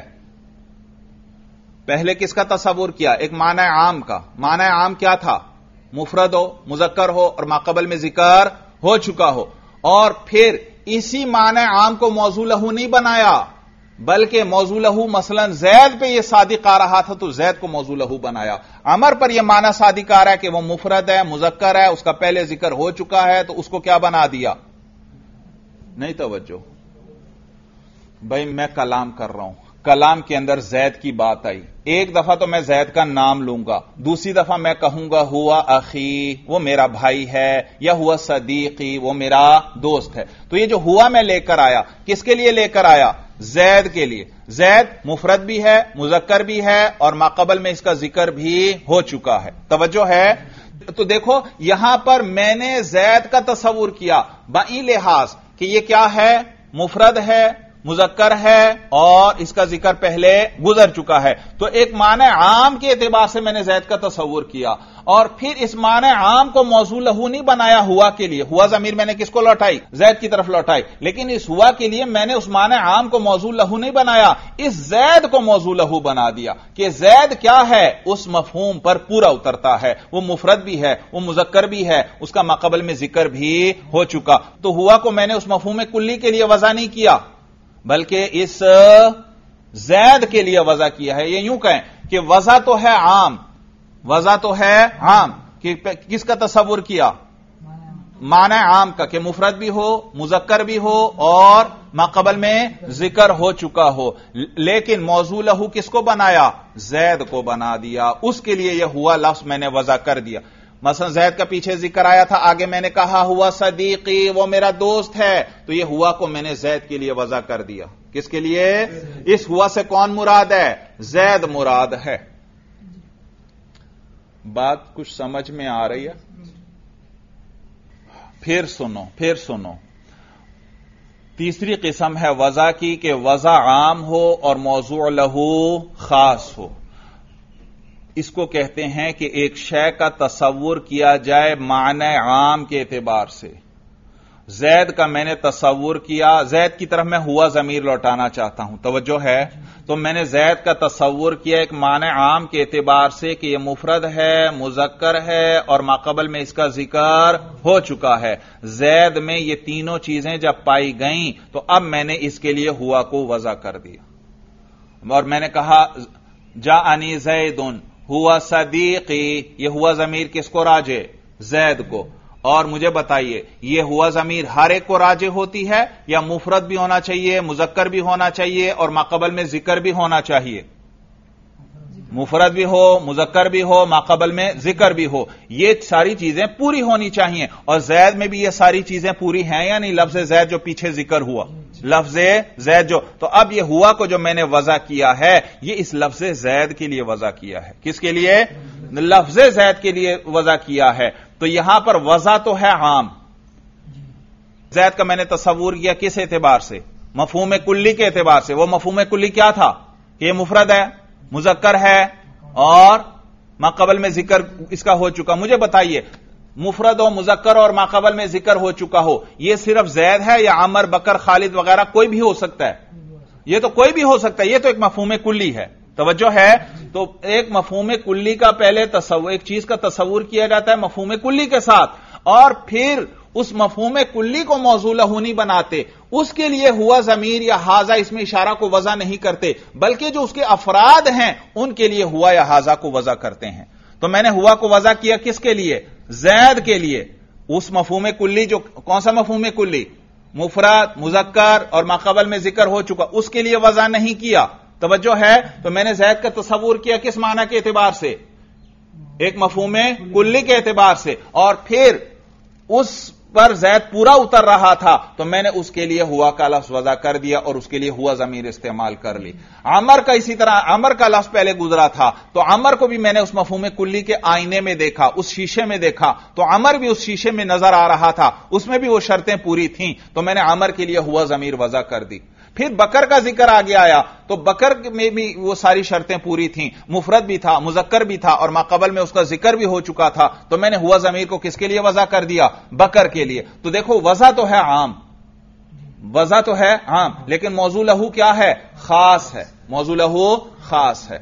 پہلے کس کا تصور کیا؟ ایک معنی عام کا. معنی عام کیا تھا؟ مفرد ہو، مذکر ہو اور ماقبل میں ذکر ہو چکا ہو. اور پھر اسی معنی عام کو موضوع لہو نہیں بنایا بلکہ موضوع لہو مثلا زید پہ یہ صادق آ رہا تھا تو زید کو موضوع لہو بنایا. عمر پر یہ معنی صادق آ رہا ہے کہ وہ مفرد ہے، مذکر ہے، اس کا پہلے ذکر ہو چکا ہے تو اس کو کیا بنا دیا؟ نہیں توجہ بھائی، میں کلام کر رہا ہوں، کلام کے اندر زید کی بات آئی. ایک دفعہ تو میں زید کا نام لوں گا، دوسری دفعہ میں کہوں گا ہوا اخی، وہ میرا بھائی ہے، یا ہوا صدیقی، وہ میرا دوست ہے. تو یہ جو ہوا میں لے کر آیا، کس کے لیے لے کر آیا؟ زید کے لیے. زید مفرد بھی ہے، مذکر بھی ہے اور ماقبل میں اس کا ذکر بھی ہو چکا ہے. توجہ ہے؟ تو دیکھو یہاں پر میں نے زید کا تصور کیا بئی لحاظ کہ یہ کیا ہے؟ مفرد ہے، مذکر ہے اور اس کا ذکر پہلے گزر چکا ہے. تو ایک معنی عام کے اعتبار سے میں نے زید کا تصور کیا اور پھر اس معنی عام کو موضوع لہو نہیں بنایا ہوا کے لیے. ہوا ضمیر میں نے کس کو لوٹائی؟ زید کی طرف لوٹائی. لیکن اس ہوا کے لیے میں نے اس معنی عام کو موضوع لہو نہیں بنایا، اس زید کو موضوع لہو بنا دیا کہ زید کیا ہے؟ اس مفہوم پر پورا اترتا ہے، وہ مفرد بھی ہے، وہ مذکر بھی ہے، اس کا ماقبل میں ذکر بھی ہو چکا. تو ہوا کو میں نے اس مفہوم کلی کے لیے وضع نہیں کیا بلکہ اس زید کے لیے وضع کیا ہے. یہ یوں کہیں کہ وضع تو ہے عام، وضع تو ہے عام کہ کس کا تصور کیا؟ معنی عام کا کہ مفرد بھی ہو مذکر بھی ہو اور ماقبل میں ذکر ہو چکا ہو، لیکن موضوع لہو کس کو بنایا؟ زید کو بنا دیا، اس کے لیے یہ ہوا لفظ میں نے وضع کر دیا۔ مثلا زید کا پیچھے ذکر آیا تھا، آگے میں نے کہا ہوا صدیقی، وہ میرا دوست ہے، تو یہ ہوا کو میں نے زید کے لیے وضع کر دیا۔ کس کے لیے؟ اس ہوا سے کون مراد ہے؟ زید مراد ہے۔ بات کچھ سمجھ میں آ رہی ہے؟ پھر سنو تیسری قسم ہے وضع کی کہ وضع عام ہو اور موضوع لہو خاص ہو۔ اس کو کہتے ہیں کہ ایک شے کا تصور کیا جائے معنی عام کے اعتبار سے۔ زید کا میں نے تصور کیا، زید کی طرف میں ہوا ضمیر لوٹانا چاہتا ہوں، توجہ ہے؟ تو میں نے زید کا تصور کیا ایک معنی عام کے اعتبار سے کہ یہ مفرد ہے مذکر ہے اور ماقبل میں اس کا ذکر ہو چکا ہے۔ زید میں یہ تینوں چیزیں جب پائی گئیں تو اب میں نے اس کے لیے ہوا کو وضع کر دیا، اور میں نے کہا جاءنی زیدن ہوا صدیقی، یہ ہوا ضمیر کس کو راجع؟ زید کو۔ اور مجھے بتائیے یہ ہوا ضمیر ہر ایک کو راجع ہوتی ہے یا مفرد بھی ہونا چاہیے مذکر بھی ہونا چاہیے اور ماقبل میں ذکر بھی ہونا چاہیے؟ مفرد بھی ہو مذکر بھی ہو ماقبل میں ذکر بھی ہو، یہ ساری چیزیں پوری ہونی چاہیے۔ اور زید میں بھی یہ ساری چیزیں پوری ہیں یا نہیں؟ لفظ زید جو پیچھے ذکر ہوا، لفظ زید جو، تو اب یہ ہوا کو جو میں نے وضع کیا ہے یہ اس لفظ زید کے لیے وضع کیا ہے۔ کس کے لیے؟ لفظ زید کے لیے وضع کیا ہے۔ تو یہاں پر وضع تو ہے عام، زید کا میں نے تصور کیا کس اعتبار سے؟ مفہوم کلی کے اعتبار سے۔ وہ مفہوم کلی کیا تھا؟ کہ یہ مفرد ہے مذکر ہے اور ماقبل میں ذکر اس کا ہو چکا۔ مجھے بتائیے مفرد ہو مذکر اور ماقبل میں ذکر ہو چکا ہو، یہ صرف زید ہے یا عمر بکر خالد وغیرہ کوئی بھی ہو سکتا ہے؟ یہ تو کوئی بھی ہو سکتا ہے، یہ تو ایک مفہوم کلی ہے، توجہ ہے؟ تو ایک مفہوم کلی کا پہلے تصور، ایک چیز کا تصور کیا جاتا ہے مفہوم کلی کے ساتھ، اور پھر اس مفہوم کلی کو موضوع لہو نہیں بناتے، اس کے لیے ہوا ضمیر یا ہاذا اس میں اشارہ کو وضع نہیں کرتے، بلکہ جو اس کے افراد ہیں ان کے لیے ہوا یا ہاذا کو وضع کرتے ہیں۔ تو میں نے ہوا کو وضع کیا کس کے لیے؟ زید کے لیے۔ اس مفہوم کلی جو کون سا مفہوم کلی؟ مفرد مذکر اور ماقبل میں ذکر ہو چکا، اس کے لیے وضع نہیں کیا، توجہ ہے؟ تو میں نے زید کا تصور کیا کس معنی کے اعتبار سے؟ ایک مفہوم کلی کے اعتبار سے، اور پھر اس پر زید پورا اتر رہا تھا تو میں نے اس کے لیے ہوا کا لفظ وضع کر دیا اور اس کے لیے ہوا ضمیر استعمال کر لی۔ عمر کا اسی طرح، عمر کا لفظ پہلے گزرا تھا تو عمر کو بھی میں نے اس مفہوم کلی کے آئینے میں دیکھا، اس شیشے میں دیکھا، تو عمر بھی اس شیشے میں نظر آ رہا تھا، اس میں بھی وہ شرطیں پوری تھیں، تو میں نے عمر کے لیے ہوا ضمیر وضع کر دی۔ پھر بکر کا ذکر آگے آیا تو بکر میں بھی وہ ساری شرطیں پوری تھیں، مفرد بھی تھا مذکر بھی تھا اور ماقبل میں اس کا ذکر بھی ہو چکا تھا، تو میں نے ہوا ضمیر کو کس کے لیے وضع کر دیا؟ بکر کے لیے۔ تو دیکھو وضع تو ہے عام، وضع تو ہے عام، لیکن موضوع لہو کیا ہے؟ خاص ہے، موضوع لہو خاص ہے۔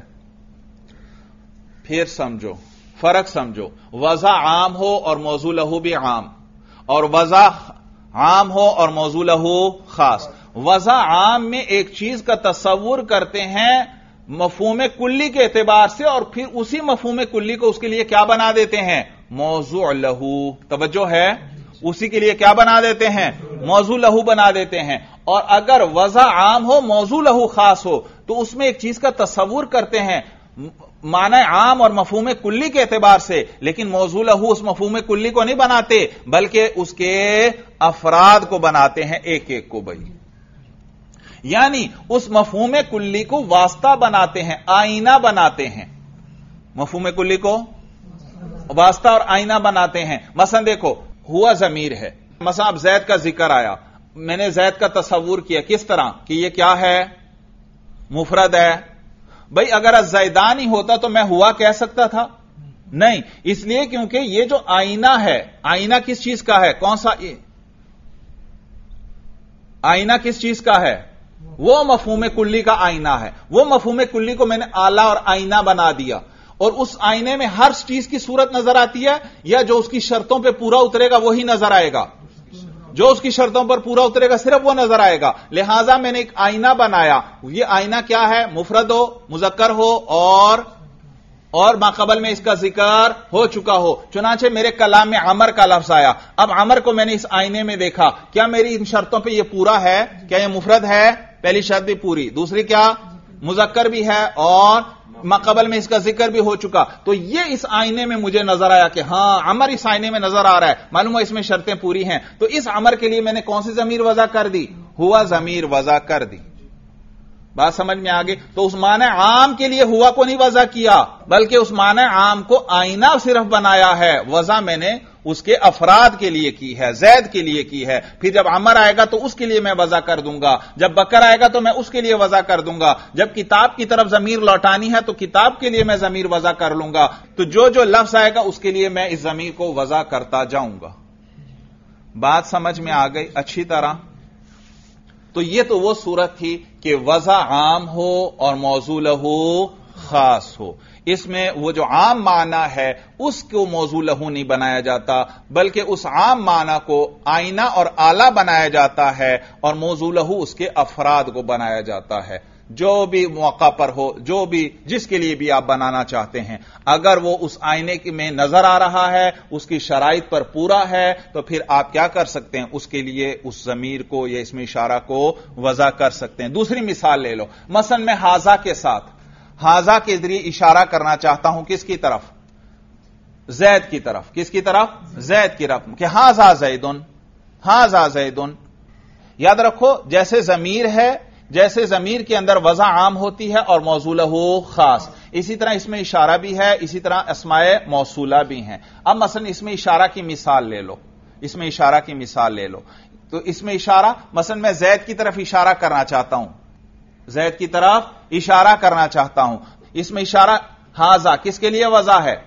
پھر سمجھو فرق، سمجھو وضع عام ہو اور موضوع لہو بھی عام، اور وضع عام ہو اور موضوع لہو خاص۔ وضع عام میں ایک چیز کا تصور کرتے ہیں مفہوم کلی کے اعتبار سے اور پھر اسی مفہوم کلی کو اس کے لیے کیا بنا دیتے ہیں؟ موضوع لہو، توجہ ہے؟ اسی کے لیے کیا بنا دیتے ہیں؟ موضوع لہو بنا دیتے ہیں۔ اور اگر وضع عام ہو موضوع لہو خاص ہو تو اس میں ایک چیز کا تصور کرتے ہیں معنی عام اور مفہوم کلی کے اعتبار سے، لیکن موضوع لہو اس مفہوم کلی کو نہیں بناتے بلکہ اس کے افراد کو بناتے ہیں، ایک ایک کو۔ بھائی یعنی اس مفہوم کلی کو واسطہ بناتے ہیں، آئینہ بناتے ہیں، مفہوم کلی کو واسطہ اور آئینہ بناتے ہیں۔ مثلا دیکھو ہوا ضمیر ہے، مثلا اب زید کا ذکر آیا، میں نے زید کا تصور کیا کس طرح کہ یہ کیا ہے؟ مفرد ہے۔ بھئی اگر الزیدانی ہوتا تو میں ہوا کہہ سکتا تھا؟ نہیں، اس لیے کیونکہ یہ جو آئینہ ہے، آئینہ کس چیز کا ہے؟ کون سا آئینہ کس چیز کا ہے؟ وہ مفہوم کلی کا آئینہ ہے۔ وہ مفہوم کلی کو میں نے آلہ اور آئینہ بنا دیا، اور اس آئینے میں ہر چیز کی صورت نظر آتی ہے یا جو اس کی شرطوں پہ پورا اترے گا وہی نظر آئے گا؟ جو اس کی شرطوں پر پورا اترے گا صرف وہ نظر آئے گا۔ لہذا میں نے ایک آئینہ بنایا، یہ آئینہ کیا ہے؟ مفرد ہو مذکر ہو اور اور ماقبل میں اس کا ذکر ہو چکا ہو. چنانچہ میرے کلام میں عمر کا لفظ آیا. اب عمر کو میں نے اس آئینے میں دیکھا, کیا میری ان شرطوں پہ یہ پورا ہے؟ کیا یہ مفرد ہے؟ پہلی شرط بھی پوری. دوسری کیا؟ مذکر بھی ہے اور ماقبل میں اس کا ذکر بھی ہو چکا. تو یہ اس آئینے میں مجھے نظر آیا کہ ہاں عمر اس آئینے میں نظر آ رہا ہے, معلوم ہوا اس میں شرطیں پوری ہیں. تو اس عمر کے لیے میں نے کون سی ضمیر وضع کر دی؟ ہوا ضمیر وضع کر دی. بات سمجھ میں آگے؟ تو اس معنی عام کے لیے ہوا کو نہیں وضع کیا, بلکہ اس معنی عام کو آئینہ صرف بنایا ہے. وضع میں نے اس کے افراد کے لیے کی ہے, زید کے لیے کی ہے. پھر جب عمر آئے گا تو اس کے لیے میں وضع کر دوں گا, جب بکر آئے گا تو میں اس کے لیے وضع کر دوں گا, جب کتاب کی طرف ضمیر لوٹانی ہے تو کتاب کے لیے میں ضمیر وضع کر لوں گا. تو جو لفظ آئے گا اس کے لیے میں اس ضمیر کو وضع کرتا جاؤں گا. بات سمجھ میں آ گئی اچھی طرح؟ تو یہ تو وہ صورت تھی کہ وضع عام ہو اور موضوع لہو خاص ہو. اس میں وہ جو عام معنی ہے اس کو موضوع لہو نہیں بنایا جاتا, بلکہ اس عام معنی کو آئینہ اور آلہ بنایا جاتا ہے اور موضوع لہو اس کے افراد کو بنایا جاتا ہے. جو بھی موقع پر ہو, جو بھی جس کے لیے بھی آپ بنانا چاہتے ہیں, اگر وہ اس آئینے میں نظر آ رہا ہے, اس کی شرائط پر پورا ہے, تو پھر آپ کیا کر سکتے ہیں؟ اس کے لیے اس ضمیر کو یا اس میں اشارہ کو وضع کر سکتے ہیں. دوسری مثال لے لو, مثلا میں حاذا کے ساتھ حاذا کے ذریعے اشارہ کرنا چاہتا ہوں کس کی طرف؟ زید کی طرف. کس کی طرف؟ زید کی طرف. کہ حاذا زیدن, حاذا زیدن. یاد رکھو جیسے ضمیر ہے, جیسے ضمیر کے اندر وضع عام ہوتی ہے اور موضوع لہو خاص, اسی طرح اس میں اشارہ بھی ہے, اسی طرح اسماء موصولہ بھی ہیں. اب مثلا اس میں اشارہ کی مثال لے لو, اس میں اشارہ کی مثال لے لو. تو اس میں اشارہ مثلا میں زید کی طرف اشارہ کرنا چاہتا ہوں, زید کی طرف اشارہ کرنا چاہتا ہوں. اس میں اشارہ حاذا کس کے لیے وضع ہے؟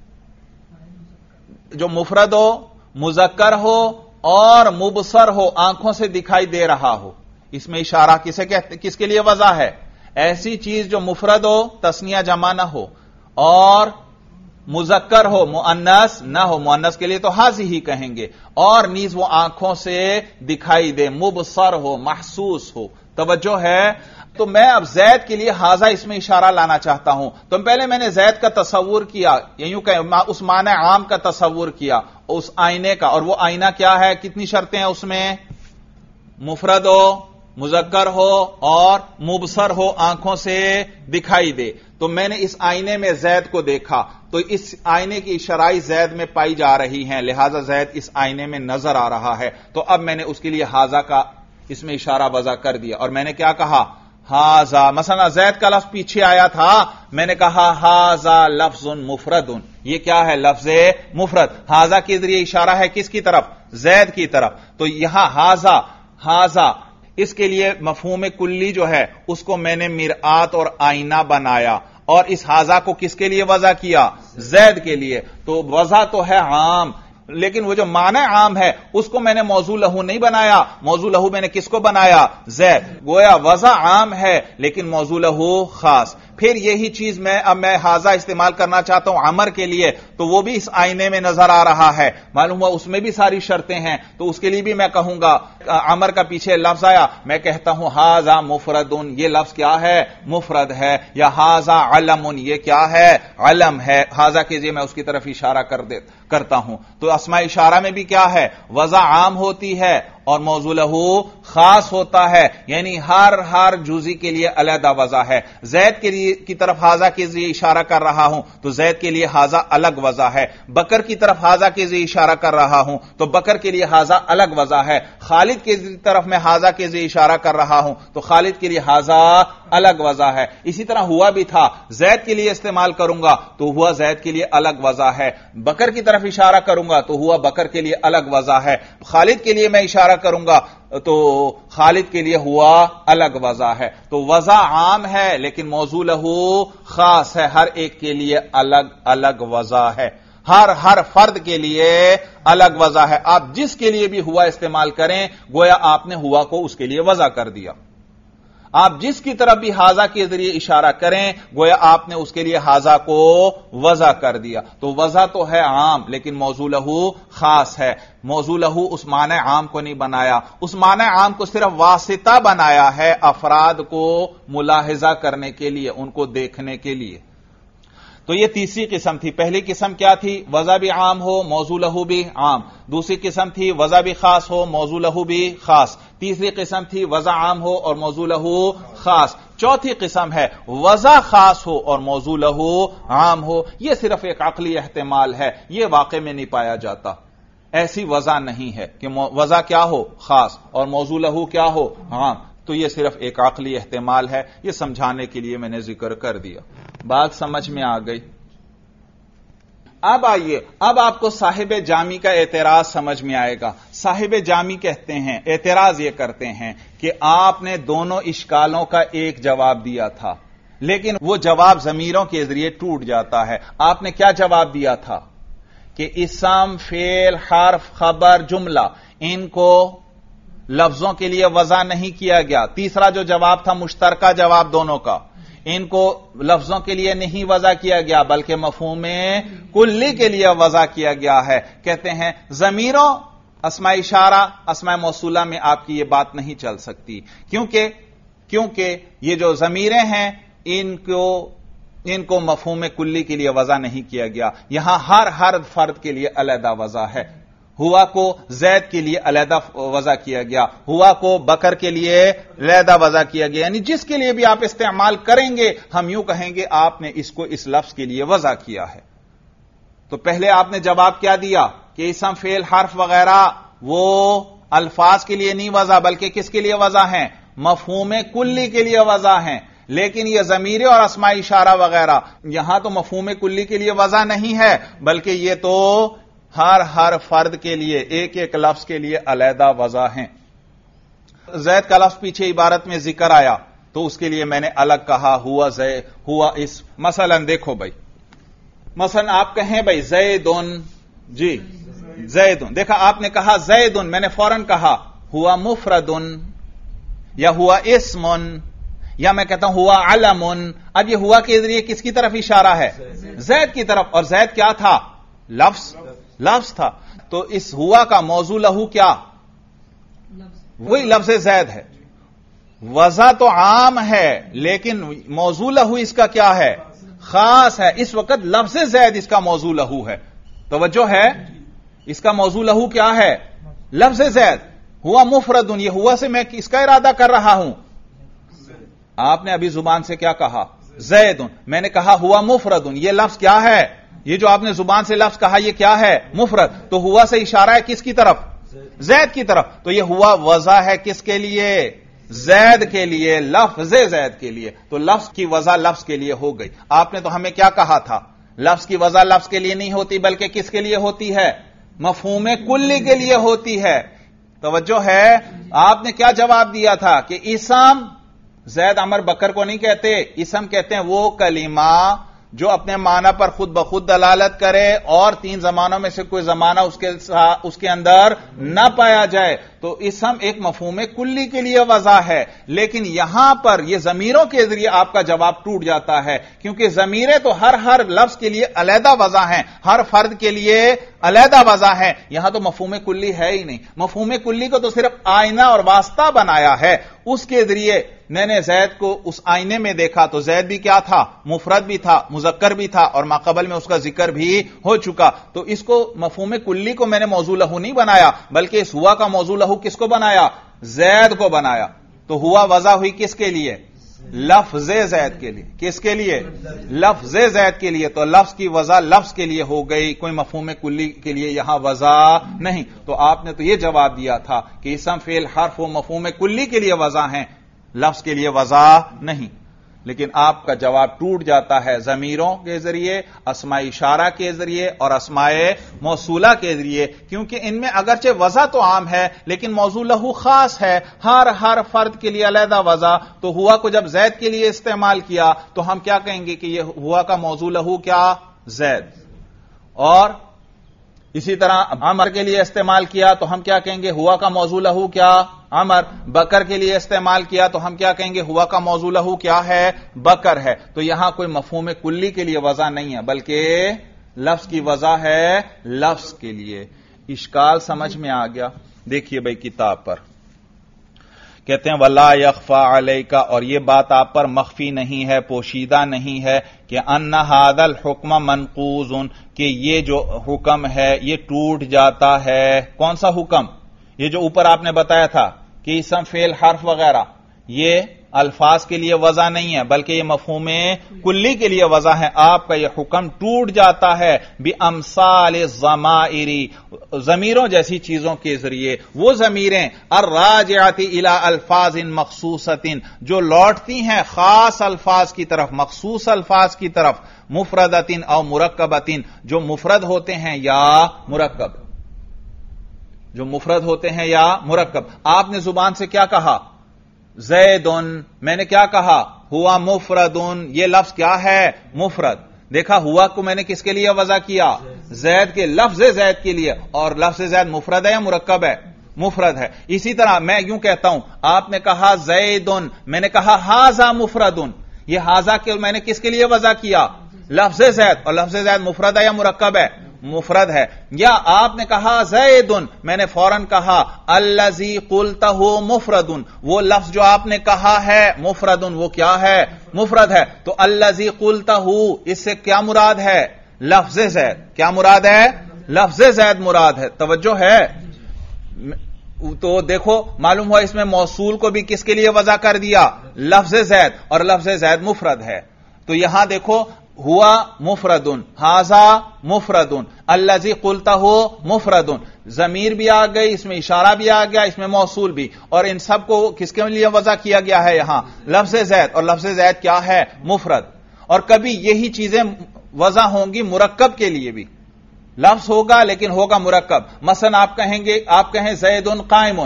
جو مفرد ہو, مذکر ہو اور مبصر ہو, آنکھوں سے دکھائی دے رہا ہو. اس میں اشارہ کسے کہتے, کس کے لیے وضع ہے؟ ایسی چیز جو مفرد ہو, تثنیہ جمع نہ ہو اور مذکر ہو, مؤنث نہ ہو. مؤنث کے لیے تو حاذی ہی کہیں گے, اور نیز وہ آنکھوں سے دکھائی دے, مبصر ہو, محسوس ہو. توجہ ہے؟ تو میں اب زید کے لیے حاذا اس میں اشارہ لانا چاہتا ہوں. تو پہلے میں نے زید کا تصور کیا, یوں کہ اس معنی عام کا تصور کیا اس آئینے کا, اور وہ آئینہ کیا ہے؟ کتنی شرطیں ہیں اس میں؟ مفرد ہو, مذکر ہو اور مبصر ہو, آنکھوں سے دکھائی دے. تو میں نے اس آئینے میں زید کو دیکھا, تو اس آئینے کی شرائط زید میں پائی جا رہی ہیں, لہذا زید اس آئینے میں نظر آ رہا ہے. تو اب میں نے اس کے لیے حاذا کا اس میں اشارہ وضع کر دیا, اور میں نے کیا کہا؟ حاذا. مثلا زید کا لفظ پیچھے آیا تھا, میں نے کہا حاذا لفظ مفرد. یہ کیا ہے؟ لفظ مفرد. حاذا کے ذریعے اشارہ ہے کس کی طرف؟ زید کی طرف. تو یہاں حاذا, حاذا اس کے لیے مفہوم کلی جو ہے اس کو میں نے مرآت اور آئینہ بنایا, اور اس حاذا کو کس کے لیے وضع کیا؟ زید کے لیے. تو وضع تو ہے عام, لیکن وہ جو معنی عام ہے اس کو میں نے موضوع لہو نہیں بنایا. موضوع لہو میں نے کس کو بنایا؟ زید. گویا وضع عام ہے لیکن موضوع لہو خاص. پھر یہی چیز اب میں حاذا استعمال کرنا چاہتا ہوں عمر کے لیے, تو وہ بھی اس آئینے میں نظر آ رہا ہے, معلوم ہوا اس میں بھی ساری شرطیں ہیں. تو اس کے لیے بھی میں کہوں گا, عمر کا پیچھے لفظ آیا, میں کہتا ہوں حاذا مفردن, یہ لفظ کیا ہے؟ مفرد ہے. یا حاذا علم, یہ کیا ہے؟ علم ہے. حاذا کے ذریعے میں اس کی طرف اشارہ کرتا ہوں. تو اسماء اشارہ میں بھی کیا ہے؟ وضع عام ہوتی ہے اور موضوع لہو خاص ہوتا ہے, یعنی ہر جزئی کے لیے علیحدہ وضع ہے. زید کے لیے کی طرف حاذا کے ذریعے اشارہ کر رہا ہوں تو زید کے لیے حاذا الگ وضع ہے. بکر کی طرف حاذا کے ذریعے اشارہ کر رہا ہوں تو بکر کے لیے حاذا الگ وضع ہے. خالد کی طرف میں حاذا کے ذریعے اشارہ کر رہا ہوں تو خالد کے لیے حاذا الگ وضع ہے. اسی طرح ہوا بھی تھا, زید کے لیے استعمال کروں گا تو ہوا زید کے لیے الگ وضع ہے. بکر کی طرف اشارہ کروں گا تو ہوا بکر کے لیے الگ وضع ہے. خالد کے لیے میں اشارہ کروں گا تو خالد کے لیے ہوا الگ وضع ہے. تو وضع عام ہے لیکن موضوع لہو خاص ہے, ہر ایک کے لیے الگ الگ وضع ہے, ہر فرد کے لیے الگ وضع ہے. آپ جس کے لیے بھی ہوا استعمال کریں گویا آپ نے ہوا کو اس کے لیے وضع کر دیا. آپ جس کی طرف بھی حاذا کے ذریعے اشارہ کریں گویا آپ نے اس کے لیے حاذا کو وضع کر دیا. تو وضع تو ہے عام لیکن موضوع لہو خاص ہے. موضوع لہو اس معنی عام کو نہیں بنایا, اس معنی عام کو صرف واسطہ بنایا ہے افراد کو ملاحظہ کرنے کے لیے, ان کو دیکھنے کے لیے. تو یہ تیسری قسم تھی. پہلی قسم کیا تھی؟ وضع بھی عام ہو موضوع لہو بھی عام. دوسری قسم تھی وضع بھی خاص ہو موضوع لہو بھی خاص. تیسری قسم تھی وضع عام ہو اور موضوع لہو خاص. چوتھی قسم ہے وضع خاص ہو اور موضوع لہو عام ہو. یہ صرف ایک عقلی احتمال ہے، یہ واقع میں نہیں پایا جاتا. ایسی وضع نہیں ہے کہ وضع کیا ہو خاص اور موضوع لہو کیا ہو عام. تو یہ صرف ایک عقلی احتمال ہے، یہ سمجھانے کے لیے میں نے ذکر کر دیا. بات سمجھ میں آ گئی؟ اب آئیے، اب آپ کو صاحب جامی کا اعتراض سمجھ میں آئے گا. صاحب جامی کہتے ہیں، اعتراض یہ کرتے ہیں کہ آپ نے دونوں اشکالوں کا ایک جواب دیا تھا، لیکن وہ جواب ضمیروں کے ذریعے ٹوٹ جاتا ہے. آپ نے کیا جواب دیا تھا کہ اسم، فعل، حرف، خبر، جملہ ان کو لفظوں کے لیے وضع نہیں کیا گیا. تیسرا جو جواب تھا مشترکہ جواب دونوں کا، ان کو لفظوں کے لیے نہیں وضع کیا گیا بلکہ مفہوم کلی کے لیے وضع کیا گیا ہے. کہتے ہیں ضمیروں، اسماء اشارہ، اسماء موصولہ میں آپ کی یہ بات نہیں چل سکتی، کیونکہ یہ جو ضمیریں ہیں ان کو مفہوم کلی کے لیے وضع نہیں کیا گیا. یہاں ہر فرد کے لیے علیحدہ وضع ہے. ہوا کو زید کے لیے علیحدہ وضع کیا گیا، ہوا کو بکر کے لیے علیحدہ وضع کیا گیا. یعنی جس کے لیے بھی آپ استعمال کریں گے ہم یوں کہیں گے آپ نے اس کو اس لفظ کے لیے وضع کیا ہے. تو پہلے آپ نے جواب کیا دیا کہ اسم، فعل، حرف وغیرہ وہ الفاظ کے لیے نہیں وضع بلکہ کس کے لیے وضع ہیں؟ مفہوم کلی کے لیے وضع ہیں. لیکن یہ ضمیریں اور اسماء اشارہ وغیرہ یہاں تو مفہوم کلی کے لیے وضع نہیں ہے بلکہ یہ تو ہر فرد کے لیے ایک ایک لفظ کے لیے علیحدہ وضع ہیں. زید کا لفظ پیچھے عبارت میں ذکر آیا تو اس کے لیے میں نے الگ کہا ہوا زید، ہوا اس. مثلا دیکھو بھائی، مثلا آپ کہیں بھائی زیدن، جی زیدن، دیکھا آپ نے کہا زیدن، میں نے فوراً کہا ہوا مفردن یا ہوا اسمن یا میں کہتا ہوں ہوا علمن. اب یہ ہوا کے ذریعے کس کی طرف اشارہ ہے؟ زید کی طرف. اور زید کیا تھا؟ لفظ تھا. تو اس ہوا کا موضوع لہو کیا؟ وہی لفظ زید ہے. وضع تو عام ہے لیکن موضوع لہو اس کا کیا ہے؟ خاص ہے. اس وقت لفظ زید اس کا موضوع لہو ہے. توجہ ہے، اس کا موضوع لہو کیا ہے؟ لفظ زید. ہوا مفردن، یہ ہوا سے میں اس کا ارادہ کر رہا ہوں. آپ نے ابھی زبان سے کیا کہا؟ زیدن. میں نے کہا ہوا مفردن، یہ لفظ کیا ہے؟ یہ جو آپ نے زبان سے لفظ کہا یہ کیا ہے؟ مفرد. تو ہوا سے اشارہ ہے کس کی طرف؟ زید کی طرف. تو یہ ہوا وضع ہے کس کے لیے؟ زید کے لیے، لفظ زید کے لیے. تو لفظ کی وضع لفظ کے لیے ہو گئی. آپ نے تو ہمیں کیا کہا تھا؟ لفظ کی وضع لفظ کے لیے نہیں ہوتی بلکہ کس کے لیے ہوتی ہے؟ مفہوم کلی کے لیے ہوتی ہے. توجہ ہے، آپ نے کیا جواب دیا تھا کہ اسم، زید عمر بکر کو نہیں کہتے، اسم کہتے ہیں وہ کلمہ جو اپنے معنی پر خود بخود دلالت کرے اور تین زمانوں میں سے کوئی زمانہ اس کے اندر نہ پایا جائے. تو اسم ایک مفہوم کلی کے لیے وضع ہے. لیکن یہاں پر یہ ضمیروں کے ذریعے آپ کا جواب ٹوٹ جاتا ہے کیونکہ ضمیریں تو ہر لفظ کے لیے علیحدہ وضع ہیں، ہر فرد کے لیے علیحدہ وضع ہیں. یہاں تو مفہوم کلی ہے ہی نہیں. مفہوم کلی کو تو صرف آئینہ اور واسطہ بنایا ہے. اس کے ذریعے میں نے زید کو اس آئینے میں دیکھا تو زید بھی کیا تھا؟ مفرد بھی تھا، مذکر بھی تھا اور ماقبل میں اس کا ذکر بھی ہو چکا. تو اس کو مفہوم کلی کو میں نے موضوع لہو نہیں بنایا بلکہ اس ہوا کا موضوع لہو کس کو بنایا؟ زید کو بنایا. تو ہوا وضع ہوئی کس کے لیے؟ لفظ زید کے لیے. کس کے لیے؟ لفظ زید کے لیے. تو لفظ کی وضع لفظ کے لیے ہو گئی، کوئی مفہوم کلی کے لیے یہاں وضع نہیں. تو آپ نے تو یہ جواب دیا تھا کہ اسم، فعل، حرف و مفہوم کلی کے لیے وضع ہیں، لفظ کے لیے وضع نہیں. لیکن آپ کا جواب ٹوٹ جاتا ہے ضمیروں کے ذریعے، اسماء اشارہ کے ذریعے اور اسماء موصولہ کے ذریعے، کیونکہ ان میں اگرچہ وضع تو عام ہے لیکن موضوع لہو خاص ہے، ہر فرد کے لیے علیحدہ وضع. تو ہوا کو جب زید کے لیے استعمال کیا تو ہم کیا کہیں گے کہ یہ ہوا کا موضوع لہو کیا؟ زید. اور اسی طرح عمر کے لیے استعمال کیا تو ہم کیا کہیں گے؟ ہوا کا موضوع لہو کیا؟ عمر. بکر کے لیے استعمال کیا تو ہم کیا کہیں گے؟ ہوا کا موضوع لہو کیا ہے؟ بکر ہے. تو یہاں کوئی مفہوم کلی کے لیے وضع نہیں ہے بلکہ لفظ کی وضع ہے لفظ کے لیے. اشکال سمجھ میں آ گیا؟ دیکھیے بھائی کتاب پر کہتے ہیں ولا یخفا علیکا، اور یہ بات آپ پر مخفی نہیں ہے، پوشیدہ نہیں ہے کہ ان ھذا الحکم منقوض، کہ یہ جو حکم ہے یہ ٹوٹ جاتا ہے۔ کون سا حکم؟ یہ جو اوپر آپ نے بتایا تھا کہ اسم فعل حرف وغیرہ یہ الفاظ کے لیے وضع نہیں ہے بلکہ یہ مفہوم کلی کے لیے وضع ہے۔ آپ کا یہ حکم ٹوٹ جاتا ہے بامثال الضمائر، ضمیروں جیسی چیزوں کے ذریعے، وہ ضمیریں الراجعۃ الی الفاظ مخصوصۃ، جو لوٹتی ہیں خاص الفاظ کی طرف، مخصوص الفاظ کی طرف، مفردۃ او مرکبۃ، جو مفرد ہوتے ہیں یا مرکب، جو مفرد ہوتے ہیں یا مرکب۔ آپ نے زبان سے کیا کہا؟ زیدن، میں نے کیا کہا؟ ہوا مفردن، یہ لفظ کیا ہے؟ مفرد۔ دیکھا ہوا کو میں نے کس کے لیے وضع کیا؟ زید کے، لفظ زید کے لیے، اور لفظ زید مفرد ہے یا مرکب ہے؟ مفرد ہے۔ اسی طرح میں یوں کہتا ہوں، آپ نے کہا زیدن، میں نے کہا ھذا مفردن، یہ ھذا کے میں نے کس کے لیے وضع کیا؟ لفظ زید، اور لفظ زید مفرد ہے یا مرکب ہے؟ مفرد ہے۔ یا آپ نے کہا زیدن، میں نے فوراً کہا الذی قلتہ مفردن، وہ لفظ جو آپ نے کہا ہے مفردن، وہ کیا ہے؟ مفرد ہے۔ تو الذی قلتہ، اس سے کیا مراد ہے؟ لفظ زید۔ کیا مراد ہے؟ لفظ زید مراد ہے۔ توجہ ہے؟ تو دیکھو معلوم ہوا اس میں موصول کو بھی کس کے لیے وضع کر دیا؟ لفظ زید، اور لفظ زید مفرد ہے۔ تو یہاں دیکھو ہوا مفردن، ھذا مفردن، الذی قلتہ مفردن، ضمیر بھی آ گئی، اس میں اشارہ بھی آ گیا، اس میں موصول بھی، اور ان سب کو کس کے لیے وضع کیا گیا ہے یہاں؟ لفظ زید، اور لفظ زید کیا ہے؟ مفرد۔ اور کبھی یہی چیزیں وضع ہوں گی مرکب کے لیے بھی، لفظ ہوگا لیکن ہوگا مرکب۔ مثلا آپ کہیں گے، آپ کہیں زید قائم،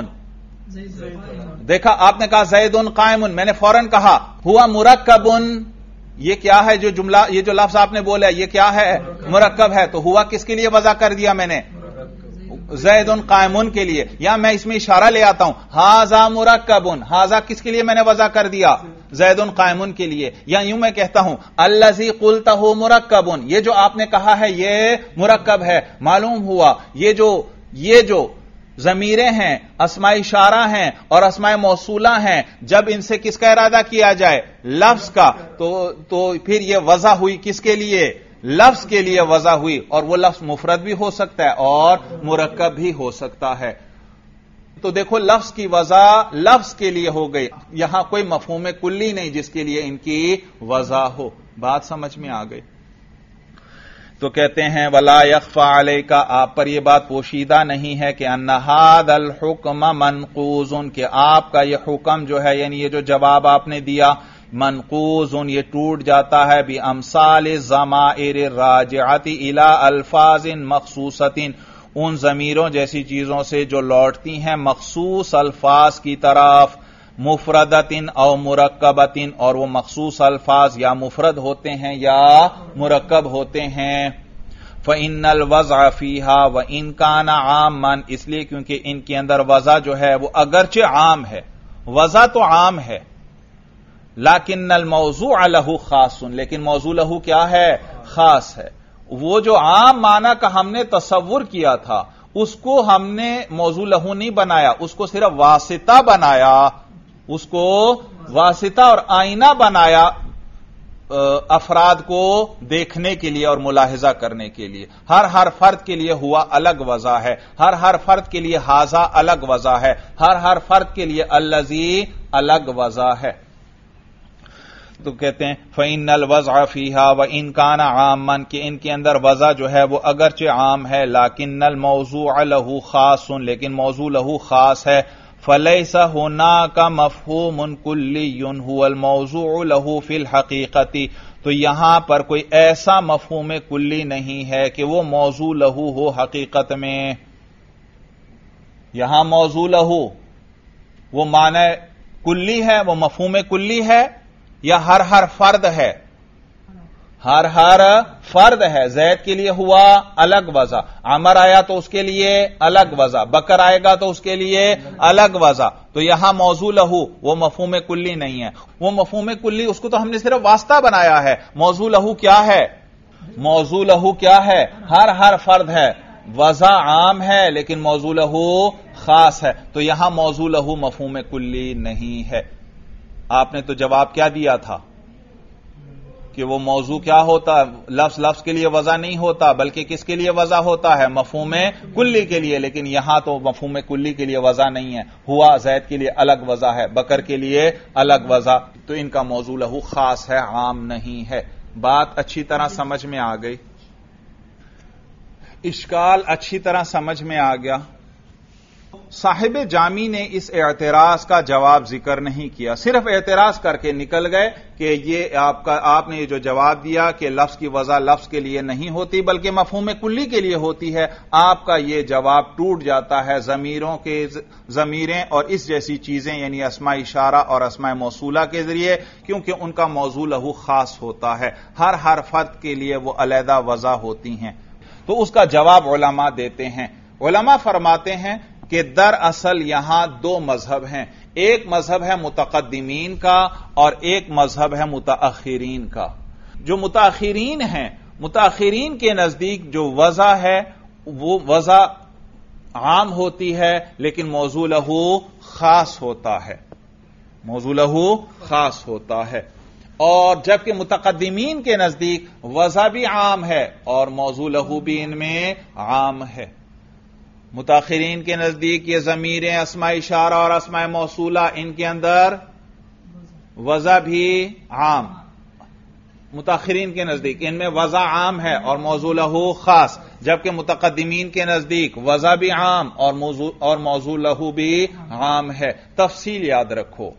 دیکھا آپ نے کہا زید قائم، میں نے فوراً کہا ہوا مرکب، یہ کیا ہے جو جملہ، یہ جو لفظ آپ نے بولا یہ کیا ہے؟ مرکب ہے۔ تو ہوا کس کے لیے وضع کر دیا میں نے؟ زید قائم کے لیے۔ یا میں اس میں اشارہ لے آتا ہوں، ھذا مرکب، ھذا کس کے لیے میں نے وضع کر دیا؟ زید قائم کے لیے۔ یا یوں میں کہتا ہوں الذی قلتہ مرکب، یہ جو آپ نے کہا ہے یہ مرکب ہے۔ معلوم ہوا یہ جو ضمیریں ہیں، اسماء اشارہ ہیں اور اسماء موصولہ ہیں، جب ان سے کس کا ارادہ کیا جائے؟ لفظ کا، تو پھر یہ وضع ہوئی کس کے لیے؟ لفظ کے لیے وضع ہوئی، اور وہ لفظ مفرد بھی ہو سکتا ہے اور مرکب بھی ہو سکتا ہے۔ تو دیکھو لفظ کی وضع لفظ کے لیے ہو گئی، یہاں کوئی مفہوم کلی نہیں جس کے لیے ان کی وضع ہو۔ بات سمجھ میں آ گئی؟ تو کہتے ہیں ولا یخفا علیکا، آپ پر یہ بات پوشیدہ نہیں ہے کہ ان ھذا الحکم منقوض، کہ آپ کا یہ حکم جو ہے، یعنی یہ جو جواب آپ نے دیا، منقوض، یہ ٹوٹ جاتا ہے بامثال الضمائر الراجعۃ الی الفاظ مخصوصۃ، ان ضمیروں جیسی چیزوں سے جو لوٹتی ہیں مخصوص الفاظ کی طرف، مفردۃ او مرکبۃ، اور وہ مخصوص الفاظ یا مفرد ہوتے ہیں یا مرکب ہوتے ہیں۔ فإن الوضع فيها وإن كان عاما، اس لیے کیونکہ ان کے اندر وضع جو ہے وہ اگرچہ عام ہے، وضع تو عام ہے، لیکن الموضوع له خاص، لیکن موضوع له کیا ہے؟ خاص ہے۔ وہ جو عام معنی کا ہم نے تصور کیا تھا اس کو ہم نے موضوع له نہیں بنایا، اس کو صرف واسطہ بنایا، اس کو واسطہ اور آئینہ بنایا افراد کو دیکھنے کے لیے اور ملاحظہ کرنے کے لیے۔ ہر فرد کے لیے ہوا الگ وضع ہے، ہر فرد کے لیے ھذا الگ وضع ہے، ہر فرد کے لیے الذی الگ وضع ہے۔ تو کہتے ہیں فإن الوضع فيها وإن كان عاما، کہ ان کے اندر وضع جو ہے وہ اگرچہ عام ہے، لیکن الموضوع له خاص، لیکن موضوع له خاص ہے۔ فلیس هناك مفہوم کلی هو الموضوع له فی الحقیقت، تو یہاں پر کوئی ایسا مفہوم کلی نہیں ہے کہ وہ موضوع له ہو حقیقت میں۔ یہاں موضوع له وہ معنی کلی ہے، وہ مفہوم کلی ہے، یا ہر فرد ہے؟ ہر فرد ہے۔ زید کے لیے ہوا الگ وضع، عمر آیا تو اس کے لیے الگ وضع، بکر آئے گا تو اس کے لیے الگ وضع۔ تو یہاں موضوع له وہ مفہوم کلی نہیں ہے، وہ مفہوم کلی اس کو تو ہم نے صرف واسطہ بنایا ہے۔ موضوع له کیا ہے؟ موضوع له کیا ہے؟ ہر فرد ہے، وضع عام ہے لیکن موضوع لہو خاص ہے، تو یہاں موضوع لہو مفہوم کلی نہیں ہے۔ آپ نے تو جواب کیا دیا تھا کہ وہ موضوع کیا ہوتا ہے، لفظ کے لیے وضع نہیں ہوتا بلکہ کس کے لیے وضع ہوتا ہے، مفہوم کلی کے لیے، لیکن یہاں تو مفہوم کلی کے لیے وضع نہیں ہے، ہوا زید کے لیے الگ وضع ہے، بکر کے لیے الگ وضع، تو ان کا موضوع لہو خاص ہے، عام نہیں ہے۔ بات اچھی طرح سمجھ میں آ گئی، اشکال اچھی طرح سمجھ میں آ گیا۔ صاحب جامی نے اس اعتراض کا جواب ذکر نہیں کیا، صرف اعتراض کر کے نکل گئے کہ یہ آپ نے جو جواب دیا کہ لفظ کی وضع لفظ کے لیے نہیں ہوتی بلکہ مفہوم کلی کے لیے ہوتی ہے، آپ کا یہ جواب ٹوٹ جاتا ہے ضمیریں اور اس جیسی چیزیں یعنی اسماء اشارہ اور اسماء موصولہ کے ذریعے، کیونکہ ان کا موضوع لہو خاص ہوتا ہے، ہر فرد کے لیے وہ علیحدہ وضع ہوتی ہیں۔ تو اس کا جواب علماء دیتے ہیں۔ علماء فرماتے ہیں کہ دراصل یہاں دو مذہب ہیں، ایک مذہب ہے متقدمین کا اور ایک مذہب ہے متاخرین کا۔ جو متاخرین ہیں، متاخرین کے نزدیک جو وضع ہے وہ وضع عام ہوتی ہے لیکن موضوع لہو خاص ہوتا ہے، موضوع لہو خاص ہوتا ہے، اور جبکہ متقدمین کے نزدیک وضع بھی عام ہے اور موضوع لہو بھی ان میں عام ہے۔ متاخرین کے نزدیک یہ ضمیریں اسماء اشارہ اور اسماء موصولہ ان کے اندر وضع بھی عام، متاخرین کے نزدیک ان میں وضع عام ہے اور موضوع لہو خاص، جبکہ متقدمین کے نزدیک وضع بھی عام اور موضوع لہو بھی عام ہے۔ تفصیل یاد رکھو،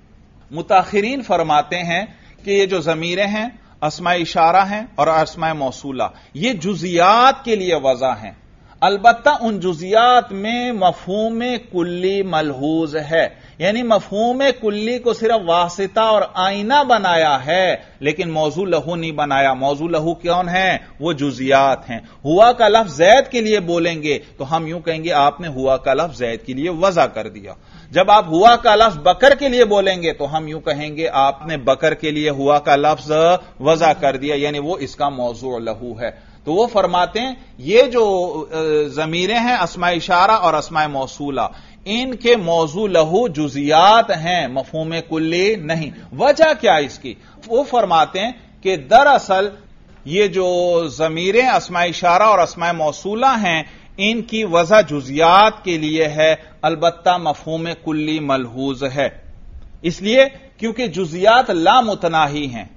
متاخرین فرماتے ہیں کہ یہ جو ضمیریں ہیں اسماء اشارہ ہیں اور اسماء موصولہ یہ جزیات کے لیے وضع ہیں، البتہ ان جزیات میں مفہوم کلی ملحوظ ہے، یعنی مفہوم کلی کو صرف واسطہ اور آئینہ بنایا ہے لیکن موضوع لہو نہیں بنایا۔ موضوع لہو کون ہیں؟ وہ جزیات ہیں۔ ہوا کا لفظ زید کے لیے بولیں گے تو ہم یوں کہیں گے آپ نے ہوا کا لفظ زید کے لیے وضع کر دیا، جب آپ ہوا کا لفظ بکر کے لیے بولیں گے تو ہم یوں کہیں گے آپ نے بکر کے لیے ہوا کا لفظ وضع کر دیا، یعنی وہ اس کا موضوع لہو ہے۔ تو وہ فرماتے ہیں یہ جو ضمیریں ہیں اسماء اشارہ اور اسماء موصولہ ان کے موضوع لہو جزیات ہیں، مفہوم کلی نہیں۔ وجہ کیا اس کی؟ وہ فرماتے ہیں کہ دراصل یہ جو ضمیریں اسماء اشارہ اور اسماء موصولہ ہیں ان کی وضع جزیات کے لیے ہے، البتہ مفہوم کلی ملحوظ ہے، اس لیے کیونکہ جزیات لا متناہی ہیں،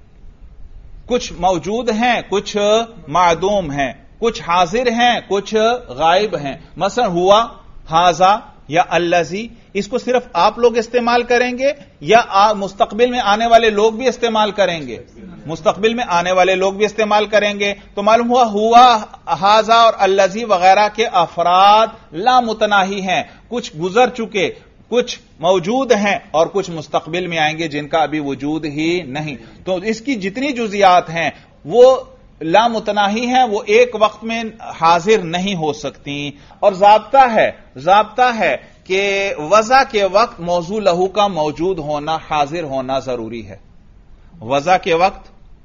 کچھ موجود ہیں کچھ معدوم ہیں، کچھ حاضر ہیں کچھ غائب ہیں۔ مثلا ہوا، ہاذا یا الذی، اس کو صرف آپ لوگ استعمال کریں گے یا مستقبل میں آنے والے لوگ بھی استعمال کریں گے؟ مستقبل میں آنے والے لوگ بھی استعمال کریں گے، تو معلوم ہوا ہاذا اور الذی وغیرہ کے افراد لا متناہی ہیں، کچھ گزر چکے، کچھ موجود ہیں اور کچھ مستقبل میں آئیں گے جن کا ابھی وجود ہی نہیں۔ تو اس کی جتنی جزیات ہیں وہ لا متناہی ہیں، وہ ایک وقت میں حاضر نہیں ہو سکتی، اور ضابطہ ہے کہ وضع کے وقت موضوع لہو کا موجود ہونا، حاضر ہونا ضروری ہے۔ وضع کے وقت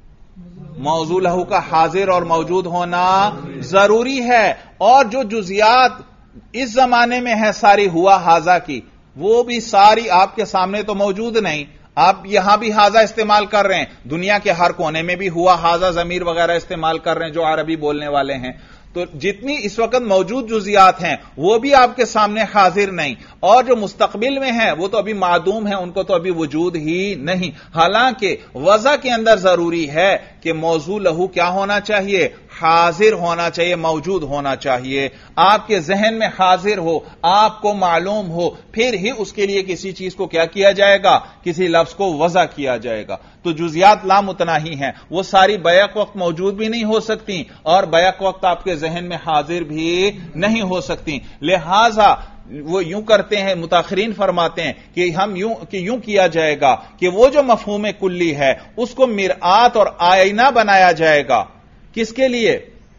موضوع لہو کا حاضر اور موجود ہونا ضروری ہے، اور جو جزیات اس زمانے میں ہے ساری ہوا ہاذا کی، وہ بھی ساری آپ کے سامنے تو موجود نہیں، آپ یہاں بھی ہاذا استعمال کر رہے ہیں، دنیا کے ہر کونے میں بھی ہوا ہاذا ضمیر وغیرہ استعمال کر رہے ہیں جو عربی بولنے والے ہیں، تو جتنی اس وقت موجود جزیات ہیں وہ بھی آپ کے سامنے حاضر نہیں، اور جو مستقبل میں ہیں وہ تو ابھی معدوم ہیں، ان کو تو ابھی وجود ہی نہیں۔ حالانکہ وضع کے اندر ضروری ہے کہ موضوع لہو کیا ہونا چاہیے؟ حاضر ہونا چاہیے، موجود ہونا چاہیے، آپ کے ذہن میں حاضر ہو، آپ کو معلوم ہو، پھر ہی اس کے لیے کسی چیز کو کیا کیا جائے گا؟ کسی لفظ کو وضع کیا جائے گا۔ تو جزیات لا متناہی ہیں، وہ ساری بیک وقت موجود بھی نہیں ہو سکتی اور بیک وقت آپ کے ذہن میں حاضر بھی نہیں ہو سکتی، لہذا وہ یوں کرتے ہیں، متاخرین فرماتے ہیں کہ یوں کیا جائے گا کہ وہ جو مفہوم کلی ہے اس کو مرآت اور آئینہ بنایا جائے گا، کس کے لیے؟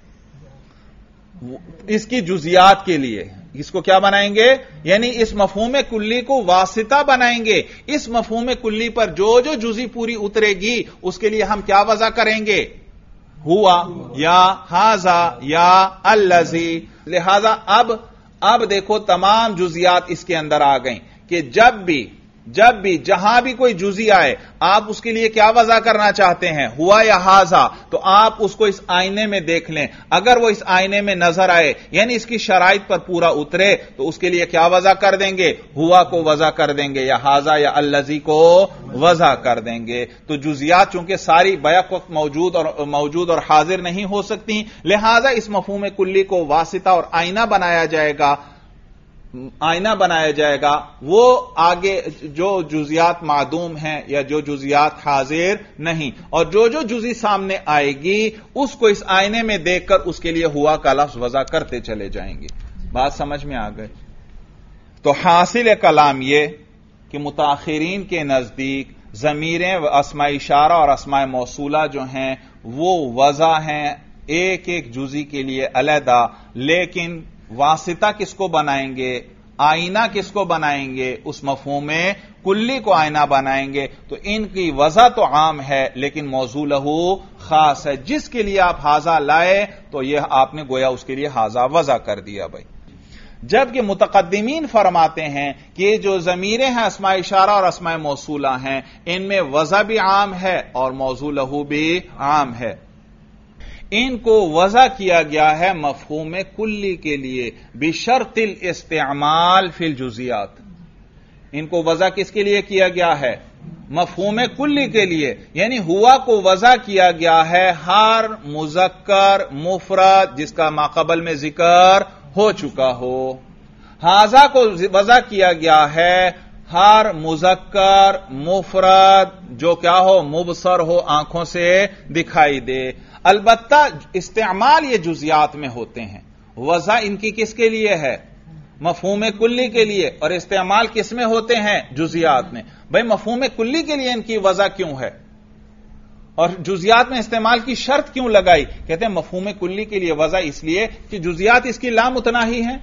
اس کی جزیات کے لیے۔ اس کو کیا بنائیں گے؟ یعنی اس مفہوم کلی کو واسطہ بنائیں گے، اس مفہوم کلی پر جو جو جزی پوری اترے گی اس کے لیے ہم کیا وضع کریں گے؟ ہوا یا ہاذا یا الذی. لہذا اب دیکھو تمام جزیات اس کے اندر آ گئیں کہ جب بھی جہاں بھی کوئی جزی آئے آپ اس کے لیے کیا وضع کرنا چاہتے ہیں، ہوا یا ہاذا، تو آپ اس کو اس آئینے میں دیکھ لیں. اگر وہ اس آئینے میں نظر آئے یعنی اس کی شرائط پر پورا اترے تو اس کے لیے کیا وضع کر دیں گے، ہوا کو وضع کر دیں گے یا ہاذا یا الذی کو وضع کر دیں گے. تو جزیات چونکہ ساری بیک وقت موجود اور حاضر نہیں ہو سکتی، لہذا اس مفہوم کلی کو واسطہ اور آئینہ بنایا جائے گا. وہ آگے جو جزیات معدوم ہیں یا جو جزیات حاضر نہیں، اور جو جزی سامنے آئے گی اس کو اس آئینے میں دیکھ کر اس کے لیے ہوا کا لفظ وضع کرتے چلے جائیں گے. بات سمجھ میں آ گئی؟ تو حاصل کلام یہ کہ متاخرین کے نزدیک ضمیریں اسماء اشارہ اور اسماء موصولہ جو ہیں وہ وضع ہیں ایک ایک جزی کے لیے علیحدہ، لیکن واسطہ کس کو بنائیں گے، آئینہ کس کو بنائیں گے، اس مفہوم کلی کو آئینہ بنائیں گے. تو ان کی وضع تو عام ہے لیکن موضوع لہو خاص ہے. جس کے لیے آپ ہاذا لائے تو یہ آپ نے گویا اس کے لیے ہاذا وضع کر دیا بھائی. جبکہ متقدمین فرماتے ہیں کہ جو ضمیریں ہیں اسماء اشارہ اور اسماء موصولہ ہیں ان میں وضع بھی عام ہے اور موضوع لہو بھی عام ہے. ان کو وضع کیا گیا ہے مفہوم کلی کے لیے بشرط الاستعمال فی الجزیات. ان کو وضع کس کے لیے کیا گیا ہے، مفہوم کلی کے لیے، یعنی ہوا کو وضع کیا گیا ہے ہر مذکر مفرد جس کا ماقبل میں ذکر ہو چکا ہو. ہاذا کو وضع کیا گیا ہے ہر مذکر مفرد جو کیا ہو، مبصر ہو، آنکھوں سے دکھائی دے. البتہ استعمال یہ جزیات میں ہوتے ہیں. وضع ان کی کس کے لیے ہے، مفہوم کلی کے لیے، اور استعمال کس میں ہوتے ہیں، جزیات میں. بھئی مفہوم کلی کے لیے ان کی وضع کیوں ہے اور جزیات میں استعمال کی شرط کیوں لگائی؟ کہتے ہیں مفہوم کلی کے لیے وضع اس لیے کہ جزیات اس کی لامتناہی ہیں.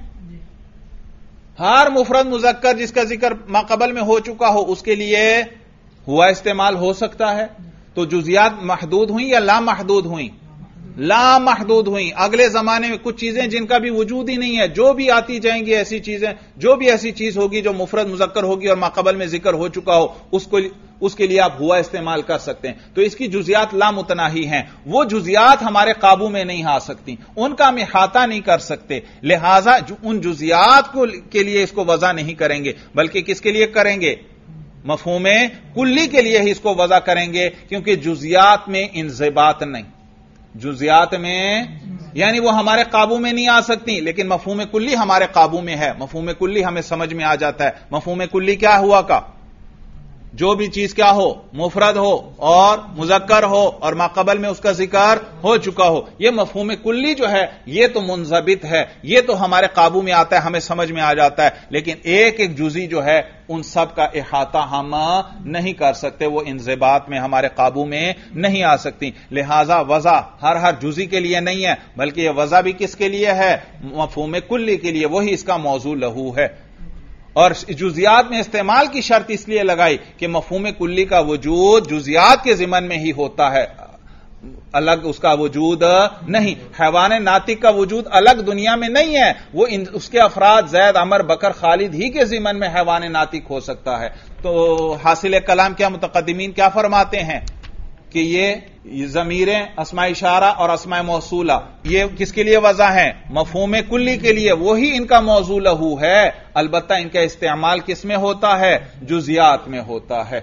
ہر مفرد مذکر جس کا ذکر ماقبل میں ہو چکا ہو اس کے لیے ہوا استعمال ہو سکتا ہے. تو جزیات محدود ہوئیں یا لامحدود ہوئیں؟ لامحدود ہوئیں. اگلے زمانے میں کچھ چیزیں جن کا بھی وجود ہی نہیں ہے، جو بھی آتی جائیں گی ایسی چیزیں، جو بھی ایسی چیز ہوگی جو مفرد مذکر ہوگی اور ماقبل میں ذکر ہو چکا ہو اس کے لیے آپ ہوا استعمال کر سکتے ہیں. تو اس کی جزیات لامتناہی ہیں. وہ جزیات ہمارے قابو میں نہیں آ سکتی، ان کا ہم احاطہ نہیں کر سکتے، لہذا ان جزیات کے لیے اس کو وضع نہیں کریں گے بلکہ کس کے لیے کریں گے، مفہوم کلی کے لیے ہی اس کو وضع کریں گے. کیونکہ جزیات میں انضباط نہیں، جزیات میں یعنی وہ ہمارے قابو میں نہیں آ سکتی، لیکن مفہوم کلی ہمارے قابو میں ہے. مفہوم کلی ہمیں سمجھ میں آ جاتا ہے. مفہوم کلی کیا ہوا کا، جو بھی چیز کیا ہو، مفرد ہو اور مذکر ہو اور ماقبل میں اس کا ذکر ہو چکا ہو. یہ مفہوم کلی جو ہے یہ تو منضبط ہے، یہ تو ہمارے قابو میں آتا ہے، ہمیں سمجھ میں آ جاتا ہے. لیکن ایک ایک جزی جو ہے ان سب کا احاطہ ہم نہیں کر سکتے، وہ انضباط میں ہمارے قابو میں نہیں آ سکتی. لہذا وضع ہر جزی کے لیے نہیں ہے بلکہ یہ وضع بھی کس کے لیے ہے، مفہوم کلی کے لیے، وہی اس کا موضوع لہو ہے. اور جزیات میں استعمال کی شرط اس لیے لگائی کہ مفہوم کلی کا وجود جزیات کے ضمن میں ہی ہوتا ہے، الگ اس کا وجود نہیں. حیوان ناطق کا وجود الگ دنیا میں نہیں ہے، وہ اس کے افراد زید، عمر، بکر، خالد ہی کے ضمن میں حیوان ناطق ہو سکتا ہے. تو حاصل کلام کیا، متقدمین کیا فرماتے ہیں کہ یہ ضمیریں اسماء اشارہ اور اسماء موصولہ یہ کس کے لیے وضع ہیں، مفہوم کلی کے لیے، وہی ان کا موضوع لہو ہے. البتہ ان کا استعمال کس میں ہوتا ہے، جزیات میں ہوتا ہے.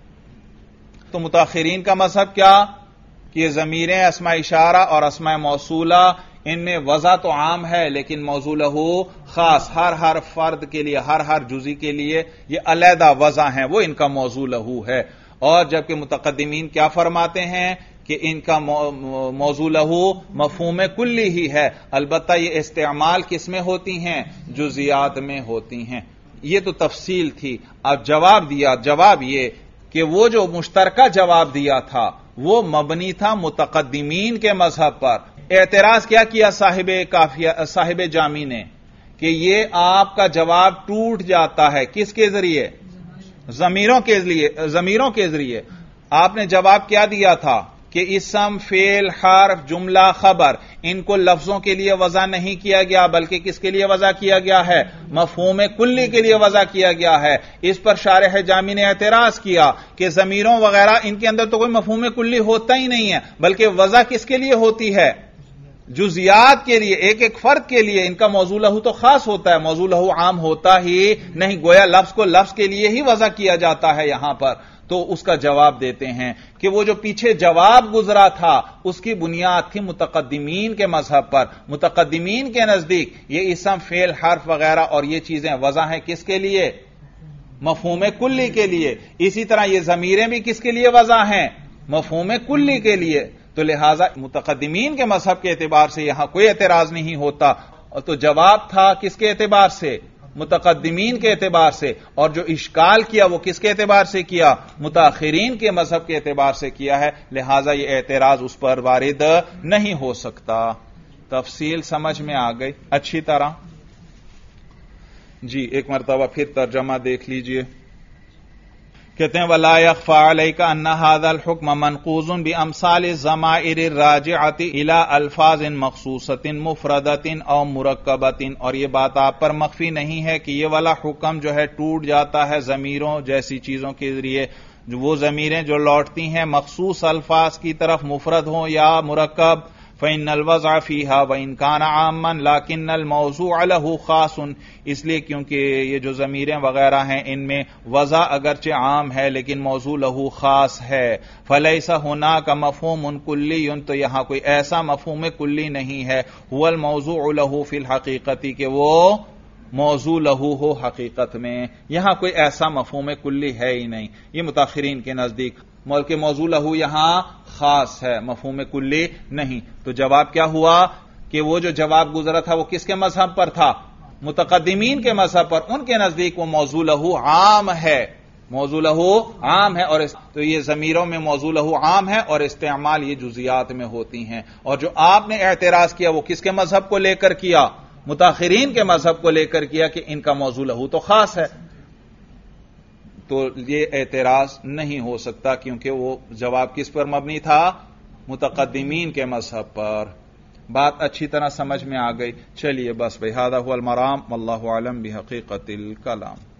تو متاخرین کا مذہب کیا کہ یہ ضمیریں اسماء اشارہ اور اسماء موصولہ ان میں وضع تو عام ہے لیکن موضوع لہو خاص، ہر فرد کے لیے، ہر جزی کے لیے یہ علیحدہ وضع ہیں، وہ ان کا موضوع لہو ہے. اور جبکہ متقدمین کیا فرماتے ہیں کہ ان کا موضوع لہو مفہوم کلی ہی ہے، البتہ یہ استعمال کس میں ہوتی ہیں، جزیات میں ہوتی ہیں. یہ تو تفصیل تھی. اب جواب یہ کہ وہ جو مشترکہ جواب دیا تھا وہ مبنی تھا متقدمین کے مذہب پر. اعتراض کیا صاحب جامی نے کہ یہ آپ کا جواب ٹوٹ جاتا ہے، کس کے ذریعے، ضمیروں کے ذریعے. آپ نے جواب کیا دیا تھا کہ اسم فعل حرف جملہ خبر ان کو لفظوں کے لیے وضع نہیں کیا گیا بلکہ کس کے لیے وضع کیا گیا ہے؟ مفہوم کلی کے لیے وضع کیا گیا ہے۔ اس پر شارح جامی نے اعتراض کیا کہ ضمیروں وغیرہ ان کے اندر تو کوئی مفہوم کلی ہوتا ہی نہیں ہے، بلکہ وضع کس کے لیے ہوتی ہے؟ جزیات کے لیے، ایک ایک فرد کے لیے۔ ان کا موضوع لہو تو خاص ہوتا ہے، موضوع لہو عام ہوتا ہی نہیں، گویا لفظ کو لفظ کے لیے ہی وضع کیا جاتا ہے یہاں پر۔ تو اس کا جواب دیتے ہیں کہ وہ جو پیچھے جواب گزرا تھا اس کی بنیاد تھی متقدمین کے مذہب پر۔ متقدمین کے نزدیک یہ اسم فعل حرف وغیرہ اور یہ چیزیں وضع ہیں کس کے لیے؟ مفہوم کلی کے لیے۔ اسی طرح یہ ضمیریں بھی کس کے لیے وضع ہیں؟ مفہوم کلی کے لیے۔ تو لہذا متقدمین کے مذہب کے اعتبار سے یہاں کوئی اعتراض نہیں ہوتا، اور تو جواب تھا کس کے اعتبار سے؟ متقدمین کے اعتبار سے، اور جو اشکال کیا وہ کس کے اعتبار سے کیا؟ متاخرین کے مذہب کے اعتبار سے کیا ہے، لہذا یہ اعتراض اس پر وارد نہیں ہو سکتا۔ تفصیل سمجھ میں آ گئی اچھی طرح؟ جی ایک مرتبہ پھر ترجمہ دیکھ لیجئے۔ کہتے ہیں وَلَا يَخْفَى عَلَيْكَ أَنَّ هَذَا الْحُكْمَ مَنْقُوضٌ بِأَمْثَالِ الضَّمَائِرِ الرَّاجِعَةِ إِلَى أَلْفَاظٍ مَخْصُوصَةٍ مُفْرَدَةٍ أَوْ مُرَكَّبَةٍ، اور یہ بات آپ پر مخفی نہیں ہے کہ یہ والا حکم جو ہے ٹوٹ جاتا ہے ضمیروں جیسی چیزوں کے ذریعے، وہ ضمیریں جو لوٹتی ہیں مخصوص الفاظ کی طرف، مفرد ہوں یا مرکب۔ فَإِنَّ الْوَضْعَ فِيهَا وَإِنْ كَانَ عَامًا لَكِنَّ الْمَوْضُوعَ لَهُ خَاصٌ، اس لیے کیونکہ یہ جو ضمیریں وغیرہ ہیں ان میں وضع اگرچہ عام ہے لیکن موضوع لہو خاص ہے۔ فَلَيْسَ هُنَاكَ مَفْهُومٌ كُلِّيٌّ، تو یہاں کوئی ایسا مفہوم کلی نہیں ہے، هُوَ الْمَوْضُوعُ لَهُ فِي الْحَقِيقَةِ، کہ وہ موضوع لہو ہو حقیقت میں۔ یہاں کوئی ایسا مفہوم کلی ہے ہی نہیں، یہ متاخرین کے نزدیک کہ موضوع لہو یہاں خاص ہے، مفہوم کلی نہیں۔ تو جواب کیا ہوا کہ وہ جو جواب گزرا تھا وہ کس کے مذہب پر تھا؟ متقدمین کے مذہب پر۔ ان کے نزدیک وہ موضوع لہو عام ہے، موضوع لہو عام ہے، اور تو یہ ضمیروں میں موضوع لہو عام ہے اور استعمال یہ جزیات میں ہوتی ہیں۔ اور جو آپ نے اعتراض کیا وہ کس کے مذہب کو لے کر کیا؟ متاخرین کے مذہب کو لے کر کیا کہ ان کا موضوع لہو تو خاص ہے۔ تو یہ اعتراض نہیں ہو سکتا کیونکہ وہ جواب کس پر مبنی تھا؟ متقدمین کے مذہب پر۔ بات اچھی طرح سمجھ میں آ گئی؟ چلیے بس بھائی، ھذا ھو المرام واللہ اعلم بحقیقت الکلام۔